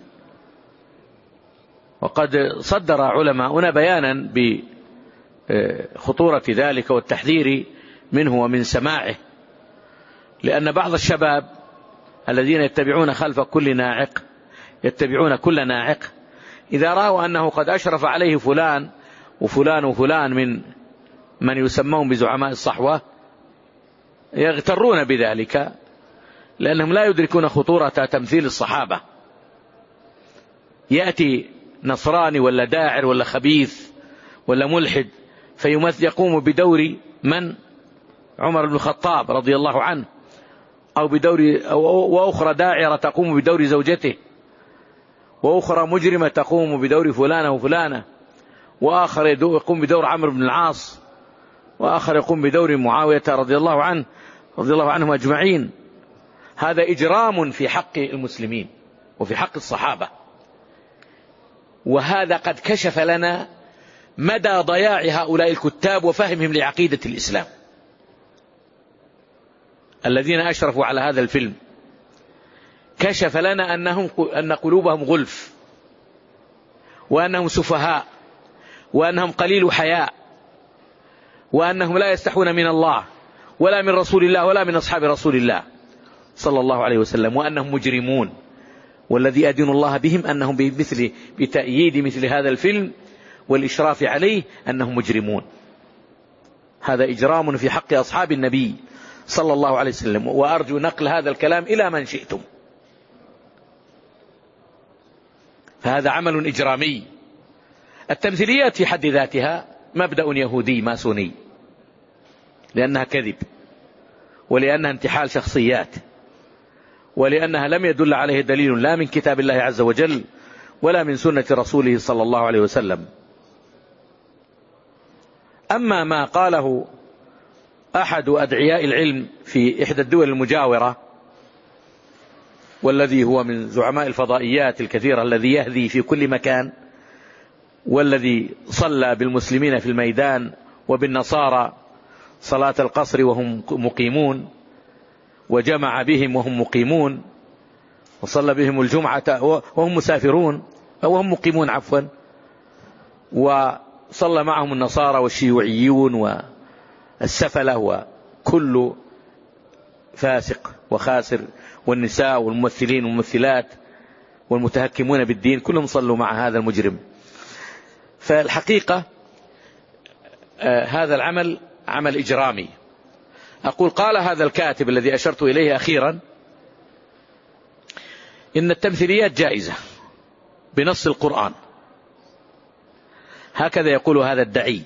وقد صدر علماؤنا بيانا بخطورة ذلك والتحذير منه ومن سماعه، لأن بعض الشباب الذين يتبعون خلف كل ناعق، يتبعون كل ناعق، إذا رأوا أنه قد أشرف عليه فلان وفلان وفلان من يسمون بزعماء الصحوة يغترون بذلك، لأنهم لا يدركون خطورة تمثيل الصحابة. يأتي نصراني ولا داعر ولا خبيث ولا ملحد يقوم بدور من؟ عمر بن الخطاب رضي الله عنه، أو بدور وأخرى داعرة تقوم بدور زوجته، وأخرى مجرمة تقوم بدور فلانة وفلانة، وآخر يقوم بدور عمرو بن العاص، وآخر يقوم بدور معاوية رضي الله عنه رضي الله عنهم أجمعين. هذا إجرام في حق المسلمين وفي حق الصحابة، وهذا قد كشف لنا مدى ضياع هؤلاء الكتاب وفهمهم لعقيدة الإسلام الذين أشرفوا على هذا الفيلم. كشف لنا أن قلوبهم غلف، وأنهم سفهاء، وأنهم قليل حياء، وأنهم لا يستحون من الله ولا من رسول الله ولا من أصحاب رسول الله صلى الله عليه وسلم، وأنهم مجرمون. والذي أدين الله بهم أنهم بتأييد مثل هذا الفيلم والإشراف عليه أنهم مجرمون. هذا إجرام في حق أصحاب النبي صلى الله عليه وسلم، وأرجو نقل هذا الكلام إلى من شئتم. فهذا عمل إجرامي. التمثيليات في حد ذاتها مبدأ يهودي ماسوني، لأنها كذب، ولأنها انتحال شخصيات، ولأنها لم يدل عليه دليل لا من كتاب الله عز وجل ولا من سنة رسوله صلى الله عليه وسلم. أما ما قاله أحد أدعياء العلم في إحدى الدول المجاورة، والذي هو من زعماء الفضائيات الكثيرة الذي يهذي في كل مكان، والذي صلى بالمسلمين في الميدان وبالنصارى صلاة القصر وهم مقيمون، وجمع بهم وهم مقيمون، وصلى بهم الجمعة وهم مسافرون وهم مقيمون عفوا، وصلى معهم النصارى والشيوعيون والسفلة وكل فاسق وخاسر، والنساء والممثلين والممثلات والمتهكمون بالدين كلهم صلوا مع هذا المجرم. فالحقيقة هذا العمل عمل إجرامي. أقول قال هذا الكاتب الذي أشرت إليه أخيرا إن التمثيليات جائزة بنص القرآن، هكذا يقول هذا الدعي،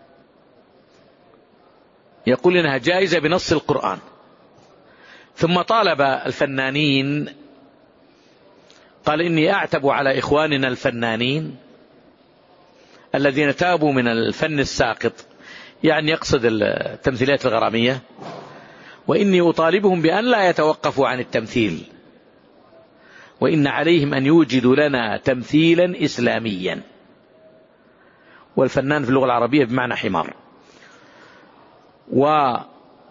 يقول إنها جائزة بنص القرآن. ثم طالب الفنانين، قال إني أعتب على إخواننا الفنانين الذين تابوا من الفن الساقط، يعني يقصد التمثيليات الغرامية، وإني أطالبهم بأن لا يتوقفوا عن التمثيل، وإن عليهم أن يوجدوا لنا تمثيلا إسلاميا. والفنان في اللغة العربية بمعنى حمار. وهذا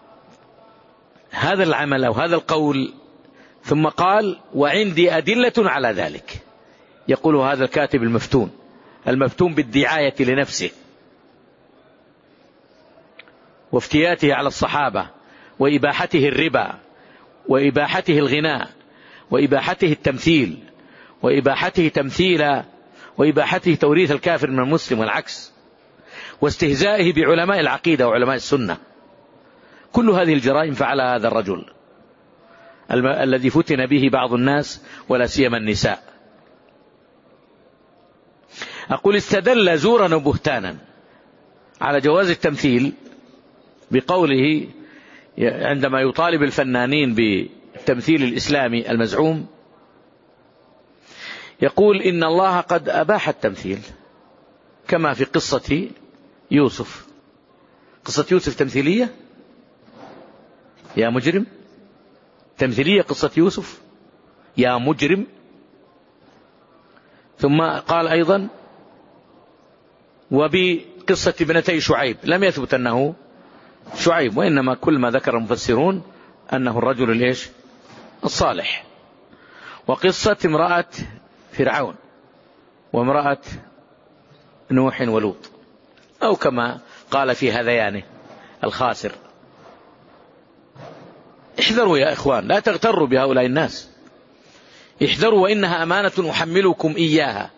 العمل أو هذا القول، ثم قال وعندي أدلة على ذلك. يقول هذا الكاتب المفتون بالدعاية لنفسه وافتياته على الصحابة وإباحته الربا وإباحته الغناء وإباحته التمثيل وإباحته توريث الكافر من المسلم والعكس، واستهزائه بعلماء العقيدة وعلماء السنة. كل هذه الجرائم فعلها هذا الرجل الذي فتن به بعض الناس ولا سيما النساء. أقول استدل زورا وبهتانا على جواز التمثيل بقوله عندما يطالب الفنانين بالتمثيل الإسلامي المزعوم، يقول إن الله قد أباح التمثيل كما في قصة يوسف. قصة يوسف تمثيلية يا مجرم، تمثيلية قصة يوسف يا مجرم. ثم قال أيضا وبقصة ابنتي شعيب لم يثبت أنه شعيب، وإنما كل ما ذكر المفسرون أنه الرجل الإيش الصالح. وقصة امرأة فرعون وامرأة نوح ولوط، أو كما قال في هذيانه الخاسر. احذروا يا إخوان، لا تغتروا بهؤلاء الناس، احذروا وإنها أمانة أحملكم إياها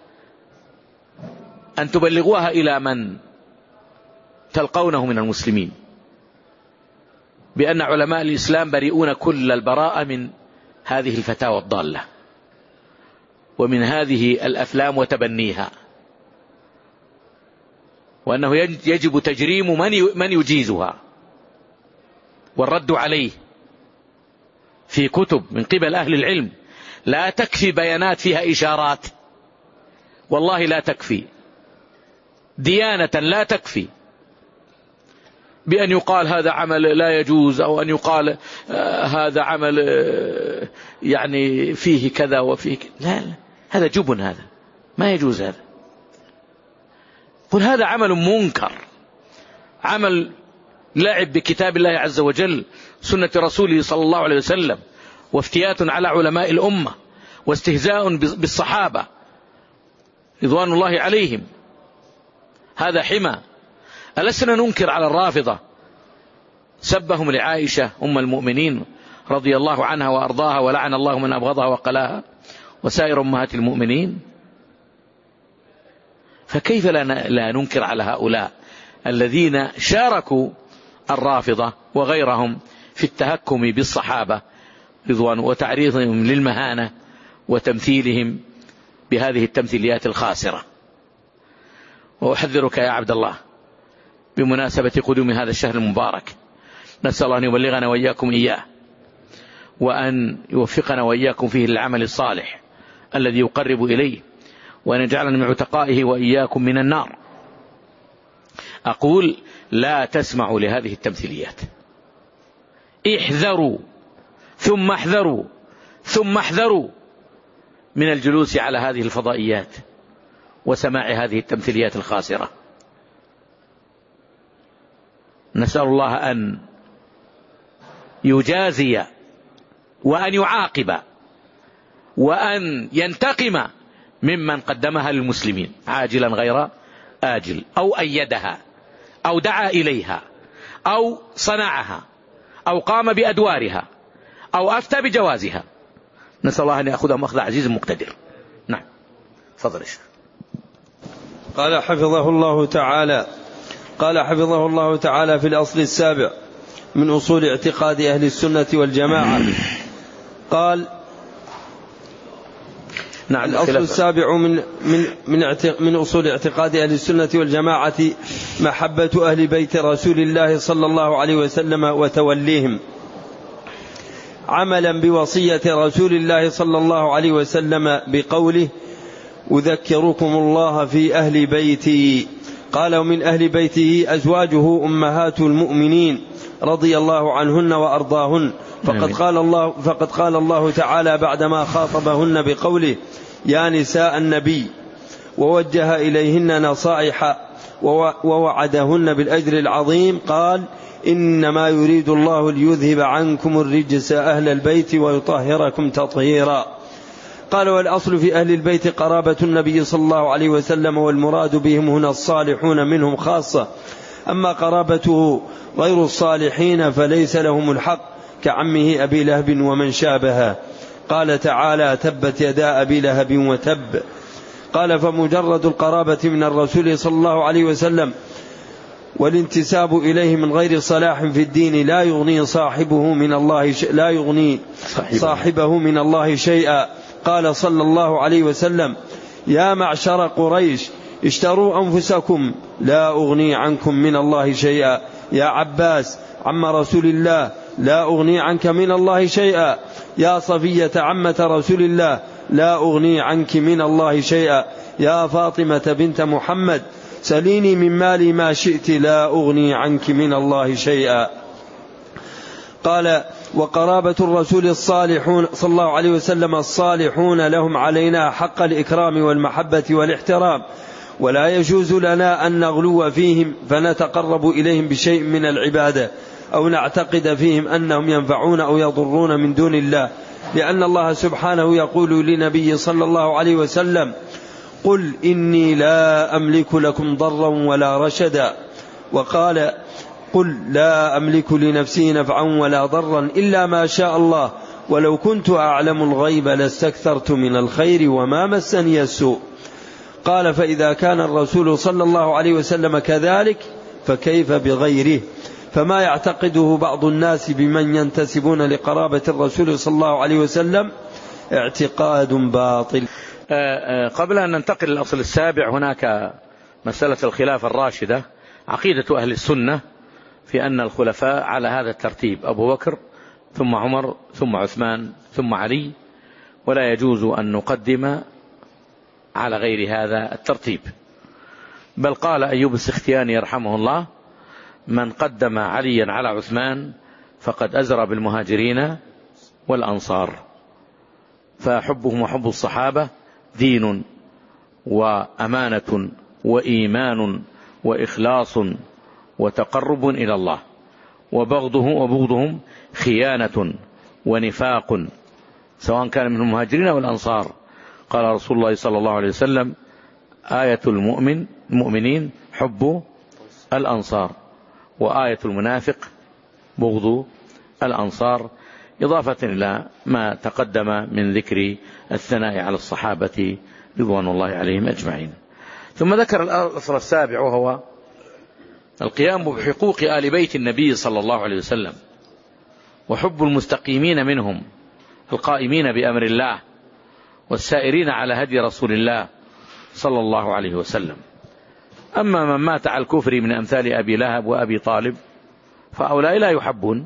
أن تبلغوها إلى من تلقونه من المسلمين، بأن علماء الإسلام بريئون كل البراءة من هذه الفتاوى الضالة ومن هذه الأفلام وتبنيها، وأنه يجب تجريم من يجيزها والرد عليه في كتب من قبل أهل العلم. لا تكفي بيانات فيها إشارات، والله لا تكفي ديانة، لا تكفي بأن يقال هذا عمل لا يجوز، أو أن يقال هذا عمل يعني فيه كذا وفيه كذا. لا، هذا جبن، هذا ما يجوز. هذا قل هذا عمل منكر، عمل لعب بكتاب الله عز وجل سنة رسوله صلى الله عليه وسلم، وافتيات على علماء الأمة، واستهزاء بالصحابة رضوان الله عليهم. هذا حمى. ألسنا ننكر على الرافضة سبهم لعائشة أم المؤمنين رضي الله عنها وأرضاها، ولعن الله من أبغضها وقلاها، وسائر أمهات المؤمنين؟ فكيف لا ننكر على هؤلاء الذين شاركوا الرافضة وغيرهم في التهكم بالصحابة رضوان وتعريضهم للمهانة وتمثيلهم بهذه التمثيليات الخاسرة. وأحذرك يا عبد الله بمناسبة قدوم هذا الشهر المبارك، نسأل الله أن يبلغنا وإياكم إياه، وأن يوفقنا وإياكم فيه للعمل الصالح الذي يقرب إليه، وأن يجعلنا من عتقائه وإياكم من النار. أقول لا تسمعوا لهذه التمثيليات، احذروا ثم احذروا ثم احذروا من الجلوس على هذه الفضائيات وسماع هذه التمثيليات الخاسرة. نسأل الله أن يجازي وأن يعاقب وأن ينتقم ممن قدمها للمسلمين عاجلا غير آجل، أو أيدها، أو دعا إليها، أو صنعها، أو قام بأدوارها، أو أفتى بجوازها. نسأل الله أن يأخذها مأخذ عزيز مقتدر. نعم، تفضل. قال حفظه الله تعالى في الأصل السابع من أصول اعتقاد أهل السنة والجماعة، قال نعم الأصل السابع من أصول اعتقاد أهل السنة والجماعة محبة أهل بيت رسول الله صلى الله عليه وسلم وتوليهم، عملا بوصية رسول الله صلى الله عليه وسلم بقوله أذكركم الله في أهل بيتي. قال ومن أهل بيته أزواجه أمهات المؤمنين رضي الله عنهن وأرضاهن، فقد قال الله تعالى بعدما خاطبهن بقوله يا نساء النبي، ووجه إليهن نصائح ووعدهن بالأجر العظيم، قال إنما يريد الله ليذهب عنكم الرجس أهل البيت ويطهركم تطهيرا. قال والأصل في أهل البيت قرابة النبي صلى الله عليه وسلم، والمراد بهم هنا الصالحون منهم خاصة، أما قرابته غير الصالحين فليس لهم الحق كعمه أبي لهب ومن شابه. قال تعالى تبت يدا أبي لهب وتب. قال فمجرد القرابة من الرسول صلى الله عليه وسلم والانتساب إليه من غير صلاح في الدين لا يغني صاحبه من الله شيئا. قال صلى الله عليه وسلم يا معشر قريش اشتروا أنفسكم لا أغني عنكم من الله شيئا. يا عباس عم رسول الله لا أغني عنك من الله شيئا. يا صفية عمة رسول الله لا أغني عنك من الله شيئا. يا فاطمة بنت محمد سليني من مالي ما شئت لا أغني عنك من الله شيئا. قال وقرابة الرسول الصالحون صلى الله عليه وسلم الصالحون لهم علينا حق الإكرام والمحبة والاحترام، ولا يجوز لنا أن نغلو فيهم فنتقرب إليهم بشيء من العبادة أو نعتقد فيهم أنهم ينفعون أو يضرون من دون الله، لأن الله سبحانه يقول لنبي صلى الله عليه وسلم قل إني لا أملك لكم ضرا ولا رشدا، وقال قل لا أملك لنفسي نفعا ولا ضرا إلا ما شاء الله ولو كنت أعلم الغيب لاستكثرت من الخير وما مسني السوء. قال فإذا كان الرسول صلى الله عليه وسلم كذلك فكيف بغيره؟ فما يعتقده بعض الناس بمن ينتسبون لقرابة الرسول صلى الله عليه وسلم اعتقاد باطل. قبل أن ننتقل للأصل السابع، هناك مسألة الخلافة الراشدة. عقيدة أهل السنة في أن الخلفاء على هذا الترتيب: أبو بكر ثم عمر ثم عثمان ثم علي، ولا يجوز أن نقدم على غير هذا الترتيب. بل قال أيوب السختياني رحمه الله: من قدم عليا على عثمان فقد أزرى بالمهاجرين والأنصار. فحبهم وحب الصحابة دين وأمانة وإيمان وإخلاص وتقرب إلى الله، وبغضهم خيانة ونفاق، سواء كان من المهاجرين والأنصار. قال رسول الله صلى الله عليه وسلم: آية المؤمنين حب الأنصار، وآية المنافق بغض الأنصار، إضافة إلى ما تقدم من ذكر الثناء على الصحابة رضوان الله عليهم أجمعين. ثم ذكر الأصل السابع، وهو القيام بحقوق آل بيت النبي صلى الله عليه وسلم، وحب المستقيمين منهم القائمين بأمر الله والسائرين على هدي رسول الله صلى الله عليه وسلم. أما من مات على الكفر من أمثال أبي لهب وأبي طالب فأولئك لا يحبون،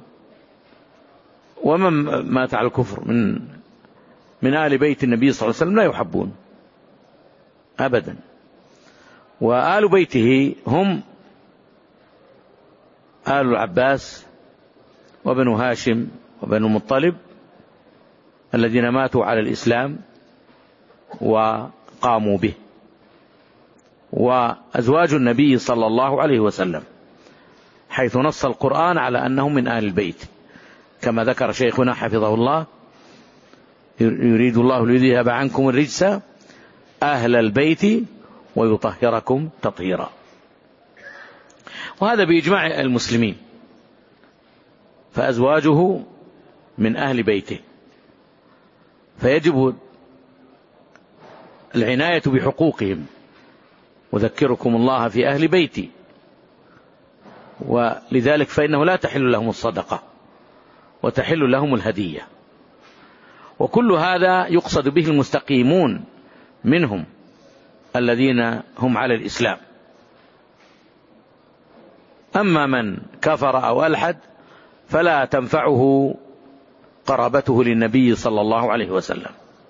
ومن مات على الكفر من آل بيت النبي صلى الله عليه وسلم لا يحبون أبدا. وآل بيته هم آل العباس وبنو هاشم وبنو المطلب الذين ماتوا على الإسلام وقاموا به، وأزواج النبي صلى الله عليه وسلم، حيث نص القرآن على أنهم من آل البيت، كما ذكر شيخنا حفظه الله: يريد الله ليذهب عنكم الرجس أهل البيت ويطهركم تطهيرا. وهذا بإجماع المسلمين، فأزواجه من أهل بيته، فيجب العناية بحقوقهم. وذكركم الله في أهل بيتي، ولذلك فإنه لا تحل لهم الصدقة وتحل لهم الهدية. وكل هذا يقصد به المستقيمون منهم الذين هم على الإسلام. أما من كفر أو ألحد فلا تنفعه قرابته للنبي صلى الله عليه وسلم.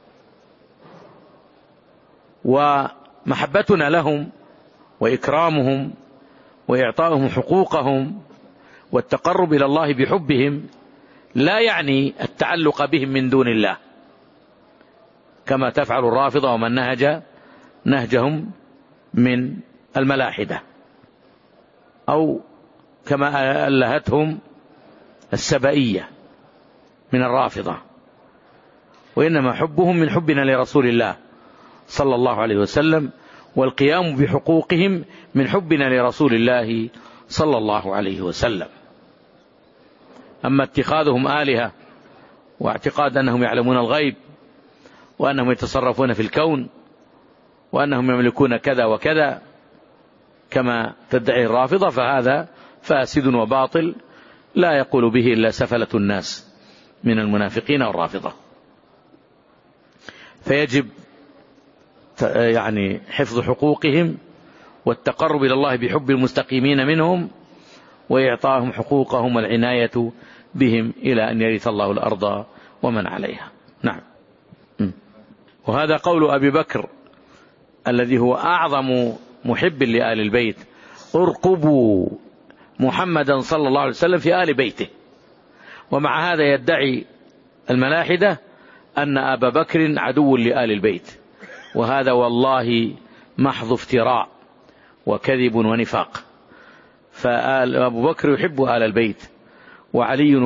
ومحبتنا لهم وإكرامهم وإعطائهم حقوقهم والتقرب إلى الله بحبهم لا يعني التعلق بهم من دون الله، كما تفعل الرافضة ومن نهجهم من الملاحدة، أو كما ألهتهم السبائية من الرافضة. وإنما حبهم من حبنا لرسول الله صلى الله عليه وسلم، والقيام بحقوقهم من حبنا لرسول الله صلى الله عليه وسلم. أما اتخاذهم آلهة واعتقاد أنهم يعلمون الغيب وأنهم يتصرفون في الكون وأنهم يملكون كذا وكذا كما تدعي الرافضة، فهذا فاسد وباطل لا يقول به إلا سفلة الناس من المنافقين والرافضة. فيجب يعني حفظ حقوقهم والتقرب إلى الله بحب المستقيمين منهم وإعطاهم حقوقهم والعناية بهم إلى أن يرث الله الأرض ومن عليها. نعم. وهذا قول أبي بكر الذي هو أعظم محب لآل البيت: ارقبوا محمدا صلى الله عليه وسلم في آل بيته. ومع هذا يدعي الملاحدة أن أبا بكر عدو لآل البيت، وهذا والله محض افتراء وكذب ونفاق. فأبو بكر يحب آل البيت، وعلي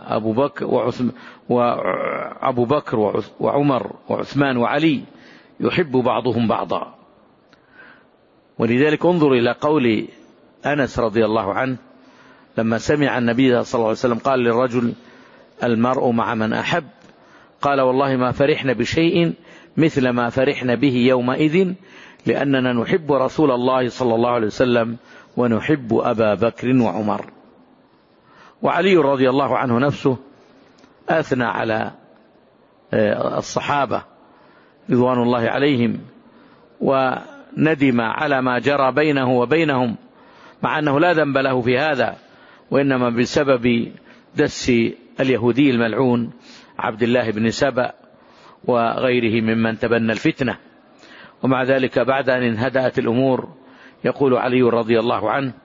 وأبو بكر وعمر وعثمان وعلي يحب بعضهم بعضا. ولذلك انظر إلى قول أنس رضي الله عنه لما سمع النبي صلى الله عليه وسلم قال للرجل: المرء مع من أحب، قال: والله ما فرحنا بشيء مثل ما فرحنا به يومئذ، لأننا نحب رسول الله صلى الله عليه وسلم ونحب أبا بكر وعمر. وعلي رضي الله عنه نفسه أثنى على الصحابة رضوان الله عليهم، وندم على ما جرى بينه وبينهم، مع أنه لا ذنب له في هذا، وإنما بسبب دس اليهودي الملعون عبد الله بن سبأ وغيره ممن تبنى الفتنة. ومع ذلك بعد أن انهدأت الأمور يقول علي رضي الله عنه: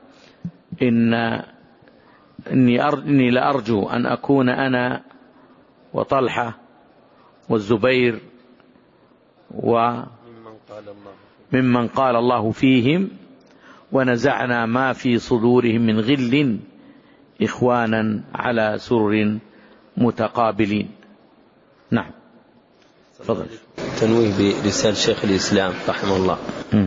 إني لأرجو أن أكون أنا وطلحة والزبير وممن قال الله فيهم ونزعنا ما في صدورهم من غل إخوانا على سرر متقابلين. نعم. فضل. تنويه برسالة شيخ الإسلام رحمه الله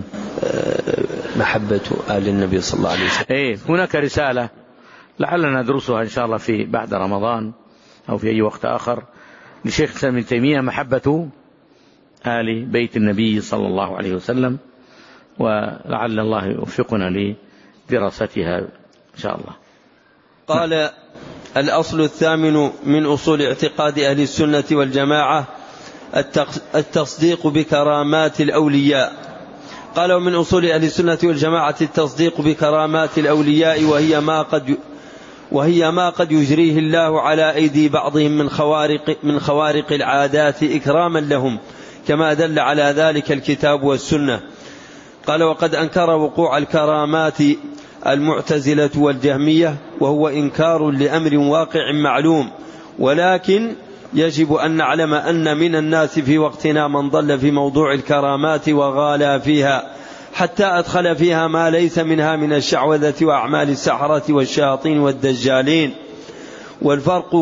محبة آل النبي صلى الله عليه وسلم. هناك رسالة لعلنا ندرسها إن شاء الله في بعد رمضان أو في أي وقت آخر لشيخ الإسلام ابن تيمية: محبة آل بيت النبي صلى الله عليه وسلم، ولعل الله يوفقنا لدراستها إن شاء الله. قال: الأصل الثامن من أصول اعتقاد أهل السنة والجماعة التصديق بكرامات الأولياء. قال: ومن أصول أهل السنة والجماعة التصديق بكرامات الأولياء، وهي ما قد يجريه الله على أيدي بعضهم من خوارق العادات إكراما لهم، كما دل على ذلك الكتاب والسنة. قال: وقد أنكر وقوع الكرامات المعتزلة والجهمية، وهو إنكار لأمر واقع معلوم، ولكن يجب أن نعلم أن من الناس في وقتنا من ضل في موضوع الكرامات وغالى فيها، حتى أدخل فيها ما ليس منها من الشعوذة وأعمال السحرة والشياطين والدجالين. والفرق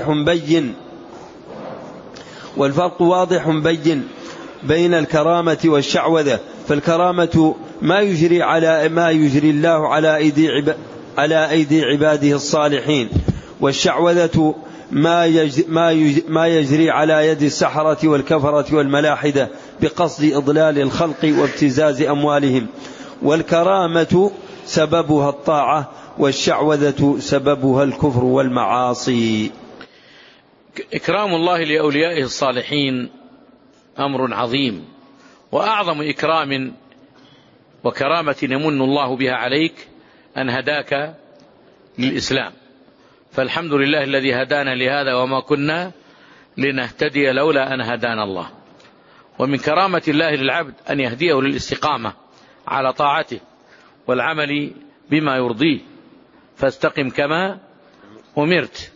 واضح بين بين الكرامة والشعوذة. فالكرامة ما يجري الله على أيدي عباده الصالحين، والشعوذة ما يجري على يد السحرة والكفرة والملاحدة بقصد إضلال الخلق وابتزاز أموالهم. والكرامة سببها الطاعة، والشعوذة سببها الكفر والمعاصي. إكرام الله لأوليائه الصالحين أمر عظيم، وأعظم إكرام وكرامة يمن الله بها عليك أن هداك للإسلام. فالحمد لله الذي هدانا لهذا وما كنا لنهتدي لولا أن هدانا الله. ومن كرامة الله للعبد أن يهديه للاستقامة على طاعته والعمل بما يرضيه، فاستقم كما أمرت.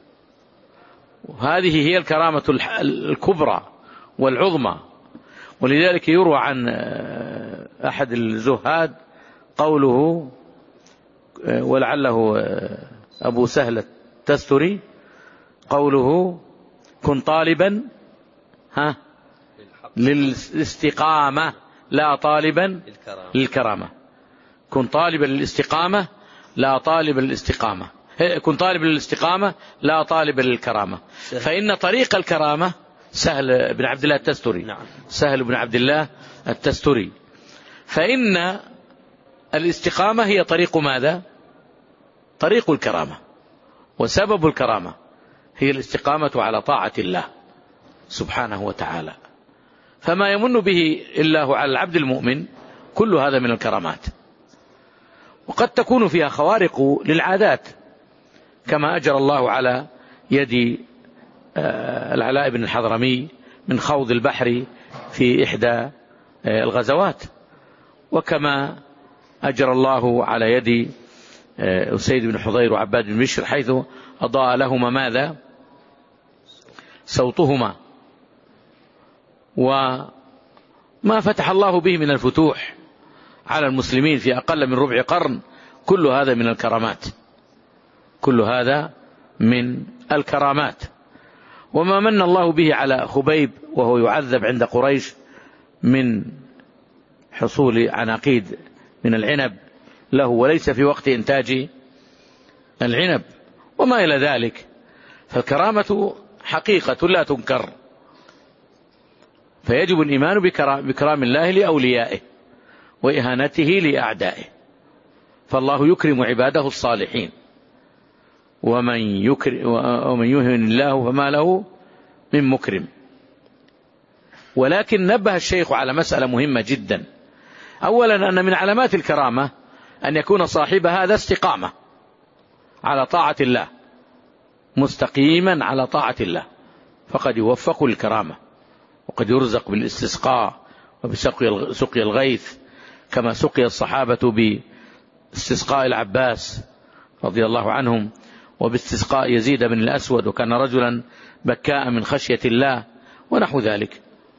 هذه هي الكرامة الكبرى والعظمى. ولذلك يروى عن أحد الزهاد قوله، ولعله أبو سهل التستري، قوله: كن طالبا للاستقامة لا طالبا للكرامة. كن طالبا للاستقامة لا طالبا للاستقامة. كن طالبا للاستقامة لا طالبا للكرامة. فإن طريق الكرامة سهل بن عبد الله التستري، سهل بن عبد الله التستري. فإن الاستقامة هي طريق ماذا؟ طريق الكرامة. وسبب الكرامة هي الاستقامة على طاعة الله سبحانه وتعالى. فما يمن به الله على العبد المؤمن كل هذا من الكرامات. وقد تكون فيها خوارق للعادات، كما أجرى الله على يد العلاء بن الحضرمي من خوض البحر في إحدى الغزوات، وكما أجرى الله على يد أسيد بن حضير وعباد بن بشر حيث أضاء لهما ماذا؟ صوتهما. وما فتح الله به من الفتوح على المسلمين في أقل من ربع قرن، كل هذا من الكرامات، كل هذا من الكرامات. وما من الله به على خبيب وهو يعذب عند قريش من حصول عناقيد من العنب له وليس في وقت إنتاج العنب وما إلى ذلك، فالكرامة حقيقة لا تنكر، فيجب الإيمان بكرام الله لأوليائه وإهانته لأعدائه، فالله يكرم عباده الصالحين، ومن يهن الله فما له من مكرم. ولكن نبه الشيخ على مسألة مهمة جدا. أولا أن من علامات الكرامة أن يكون صاحب هذا استقامة على طاعة الله، مستقيما على طاعة الله، فقد يوفق الكرامة، وقد يرزق بالاستسقاء وبسقي الغيث، كما سقي الصحابة باستسقاء العباس رضي الله عنهم، وباستسقاء يزيد بن الأسود، وكان رجلا بكاء من خشية الله ونحو ذلك.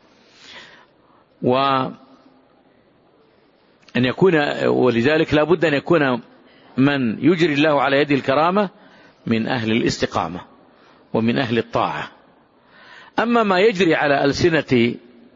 ولذلك لا بد أن يكون من يجري الله على يد الكرامة من أهل الاستقامة ومن أهل الطاعة. أما ما يجري على ألسنة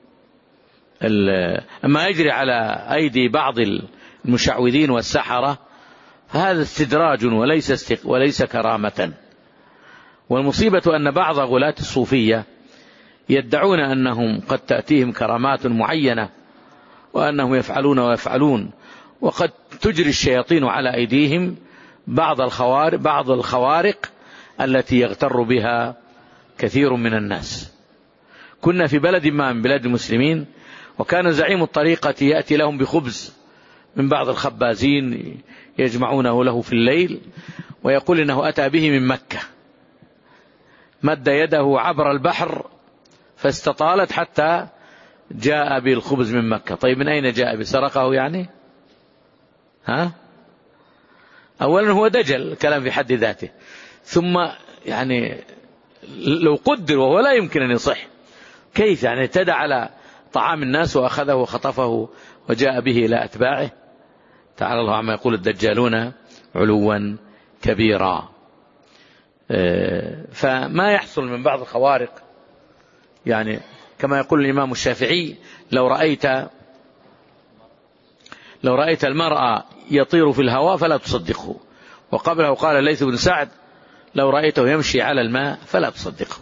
ما يجري على أيدي بعض المشعوذين والسحرة فهذا استدراج وليس كرامة. والمصيبة أن بعض غلاة الصوفية يدعون أنهم قد تأتيهم كرامات معينة وأنهم يفعلون ويفعلون، وقد تجري الشياطين على أيديهم بعض الخوارق التي يغتر بها كثير من الناس. كنا في بلد ما من بلاد المسلمين، وكان زعيم الطريقة يأتي لهم بخبز من بعض الخبازين يجمعونه له في الليل، ويقول إنه أتى به من مكة، مد يده عبر البحر فاستطالت حتى جاء بالخبز من مكة. طيب من أين جاء؟ بسرقه يعني؟ أولا هو دجل كلام في حد ذاته، ثم يعني لو قدر وهو لا يمكن أن يصح، كيف يعني اعتدى على طعام الناس وأخذه وخطفه وجاء به إلى أتباعه؟ تعالى الله عما يقول الدجالون علوا كبيرا. فما يحصل من بعض الخوارق، يعني كما يقول الإمام الشافعي: لو رأيت المرأة يطير في الهواء فلا تصدقه. وقبله قال الليث بن سعد: لو رأيته يمشي على الماء فلا تصدقه.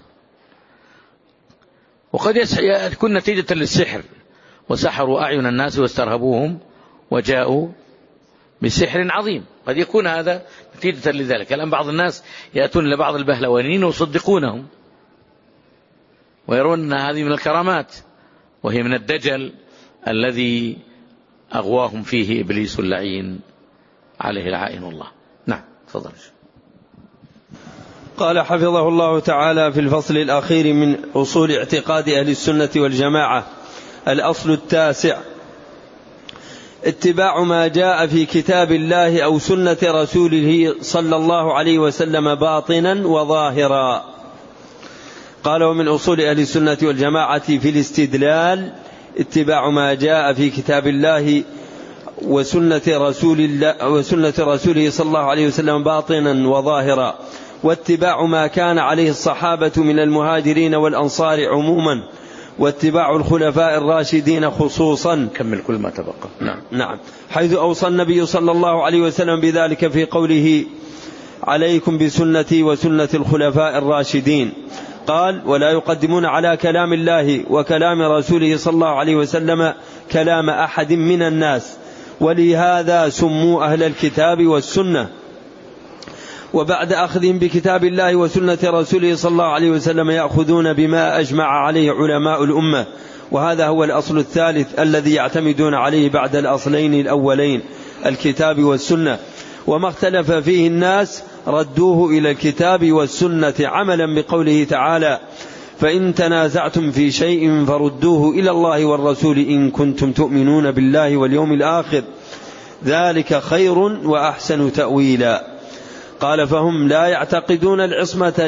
وقد يكون نتيجة للسحر، وسحروا أعين الناس واسترهبوهم وجاءوا بسحر عظيم. قد يكون هذا نتيجة لذلك. الآن بعض الناس يأتون لبعض البهلوانيين ويصدقونهم ويرون أن هذه من الكرامات، وهي من الدجل الذي أغواهم فيه إبليس اللعين عليه العائن الله. نعم، تفضل. قال حفظه الله تعالى في الفصل الأخير من أصول اعتقاد أهل السنة والجماعة: الأصل التاسع: اتباع ما جاء في كتاب الله أو سنة رسوله صلى الله عليه وسلم باطنا وظاهرا. قال: ومن أصول أهل السنة والجماعة في الاستدلال اتباع ما جاء في كتاب الله وسنة رسوله صلى الله عليه وسلم باطنا وظاهرا، واتباع ما كان عليه الصحابة من المهاجرين والأنصار عموما، واتباع الخلفاء الراشدين خصوصا. كمل كل ما تبقى. نعم. حيث أوصى النبي صلى الله عليه وسلم بذلك في قوله: عليكم بسنتي وسنة الخلفاء الراشدين. قال: ولا يقدمون على كلام الله وكلام رسوله صلى الله عليه وسلم كلام أحد من الناس، ولهذا سموا أهل الكتاب والسنة. وبعد أخذهم بكتاب الله وسنة رسوله صلى الله عليه وسلم يأخذون بما أجمع عليه علماء الأمة، وهذا هو الأصل الثالث الذي يعتمدون عليه بعد الأصلين الأولين. الكتاب والسنة، وما اختلف فيه الناس ردوه إلى الكتاب والسنة، عملا بقوله تعالى: فإن تنازعتم في شيء فردوه إلى الله والرسول إن كنتم تؤمنون بالله واليوم الآخر ذلك خير وأحسن تأويلا. قال: فهم لا يعتقدون العصمة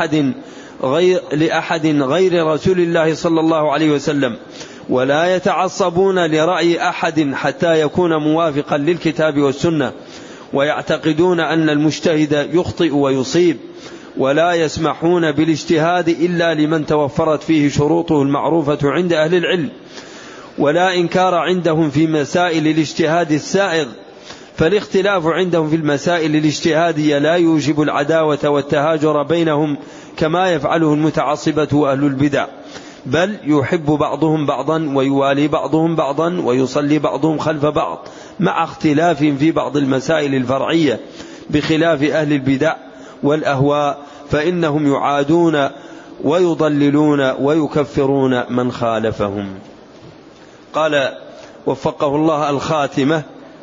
لأحد غير رسول الله صلى الله عليه وسلم، ولا يتعصبون لرأي أحد حتى يكون موافقا للكتاب والسنة، ويعتقدون أن المجتهد يخطئ ويصيب، ولا يسمحون بالاجتهاد إلا لمن توفرت فيه شروطه المعروفة عند أهل العلم، ولا إنكار عندهم في مسائل الاجتهاد السائغ، فالاختلاف عندهم في المسائل الاجتهادية لا يوجب العداوة والتهاجر بينهم كما يفعله المتعصبة وأهل البدع، بل يحب بعضهم بعضا ويوالي بعضهم بعضا ويصلي بعضهم خلف بعض، مع اختلاف في بعض المسائل الفرعية بخلاف أهل البدع والأهواء، فإنهم يعادون ويضللون ويكفرون من خالفهم. قال وفقه الله الخاتمة: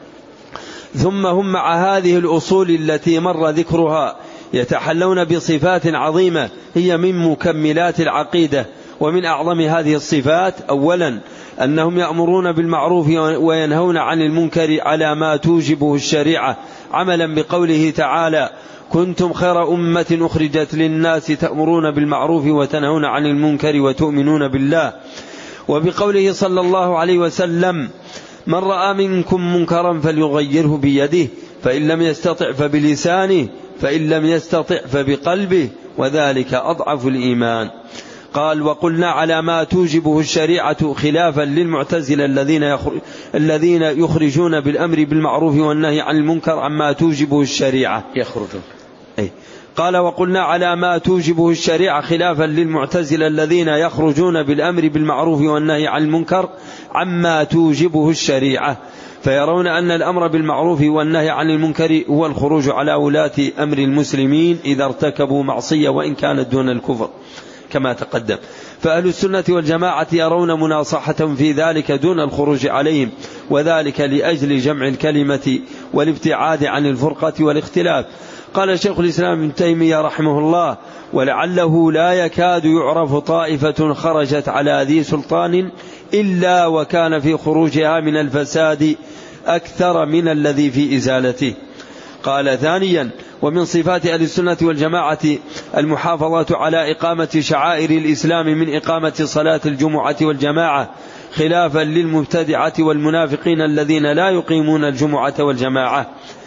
ثم هم مع هذه الأصول التي مر ذكرها يتحلون بصفات عظيمة هي من مكملات العقيدة. ومن أعظم هذه الصفات: أولا أنهم يأمرون بالمعروف وينهون عن المنكر على ما توجبه الشريعة، عملا بقوله تعالى: كنتم خير أمة أخرجت للناس تأمرون بالمعروف وتنهون عن المنكر وتؤمنون بالله. وبقوله صلى الله عليه وسلم: من رأى منكم منكرا فليغيره بيده، فإن لم يستطع فبلسانه، فإن لم يستطع فبقلبه، وذلك أضعف الإيمان. قال: وقلنا على ما توجبه الشريعة خلافا للمعتزلة الذين يخرجون بالأمر بالمعروف والنهي عن المنكر عما توجبه الشريعة يخرجون. قال: وقلنا على ما توجبه الشريعة خلافا للمعتزلة الذين يخرجون بالأمر بالمعروف والنهي عن المنكر عما توجبه الشريعة، فيرون أن الأمر بالمعروف والنهي عن المنكر هو الخروج على ولاة أمر المسلمين إذا ارتكبوا معصية وإن كانت دون الكفر كما تقدم. فأهل السنة والجماعة يرون مناصحة في ذلك دون الخروج عليهم، وذلك لأجل جمع الكلمة والابتعاد عن الفرقة والاختلاف. قال شيخ الإسلام ابن تيمية رحمه الله: ولعله لا يكاد يعرف طائفة خرجت على ذي سلطان إلا وكان في خروجها من الفساد أكثر من الذي في إزالته. قال: ثانيا ومن صفات أهل السنة والجماعة المحافظة على إقامة شعائر الإسلام من إقامة صلاة الجمعة والجماعة، خلافا للمبتدعة والمنافقين الذين لا يقيمون الجمعة والجماعة.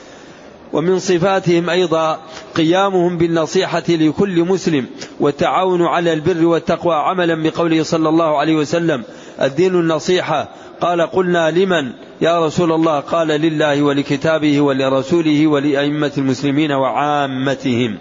ومن صفاتهم أيضا قيامهم بالنصيحة لكل مسلم والتعاون على البر والتقوى، عملا بقوله صلى الله عليه وسلم: الدين النصيحة. قال: قلنا لمن يا رسول الله؟ قال: لله ولكتابه ولرسوله ولأئمة المسلمين وعامتهم.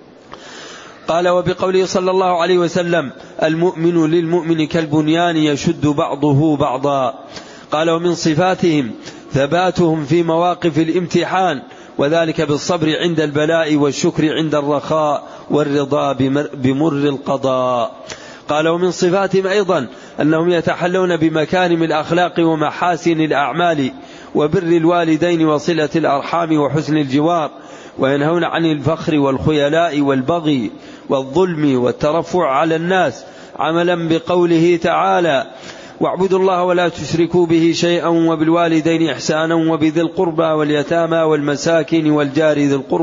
قال: وبقوله صلى الله عليه وسلم: المؤمن للمؤمن كالبنيان يشد بعضه بعضا. قال: ومن صفاتهم ثباتهم في مواقف الامتحان، وذلك بالصبر عند البلاء والشكر عند الرخاء والرضا بمر القضاء. قال: ومن صفاتهم أيضا أنهم يتحلون بمكارم الأخلاق ومحاسن الأعمال وبر الوالدين وصلة الأرحام وحسن الجوار، وينهون عن الفخر والخيلاء والبغي والظلم والترفع على الناس، عملا بقوله تعالى: واعبدوا الله ولا تشركوا به شيئا وبالوالدين إحسانا وبذي القربى واليتامى والمساكين والجار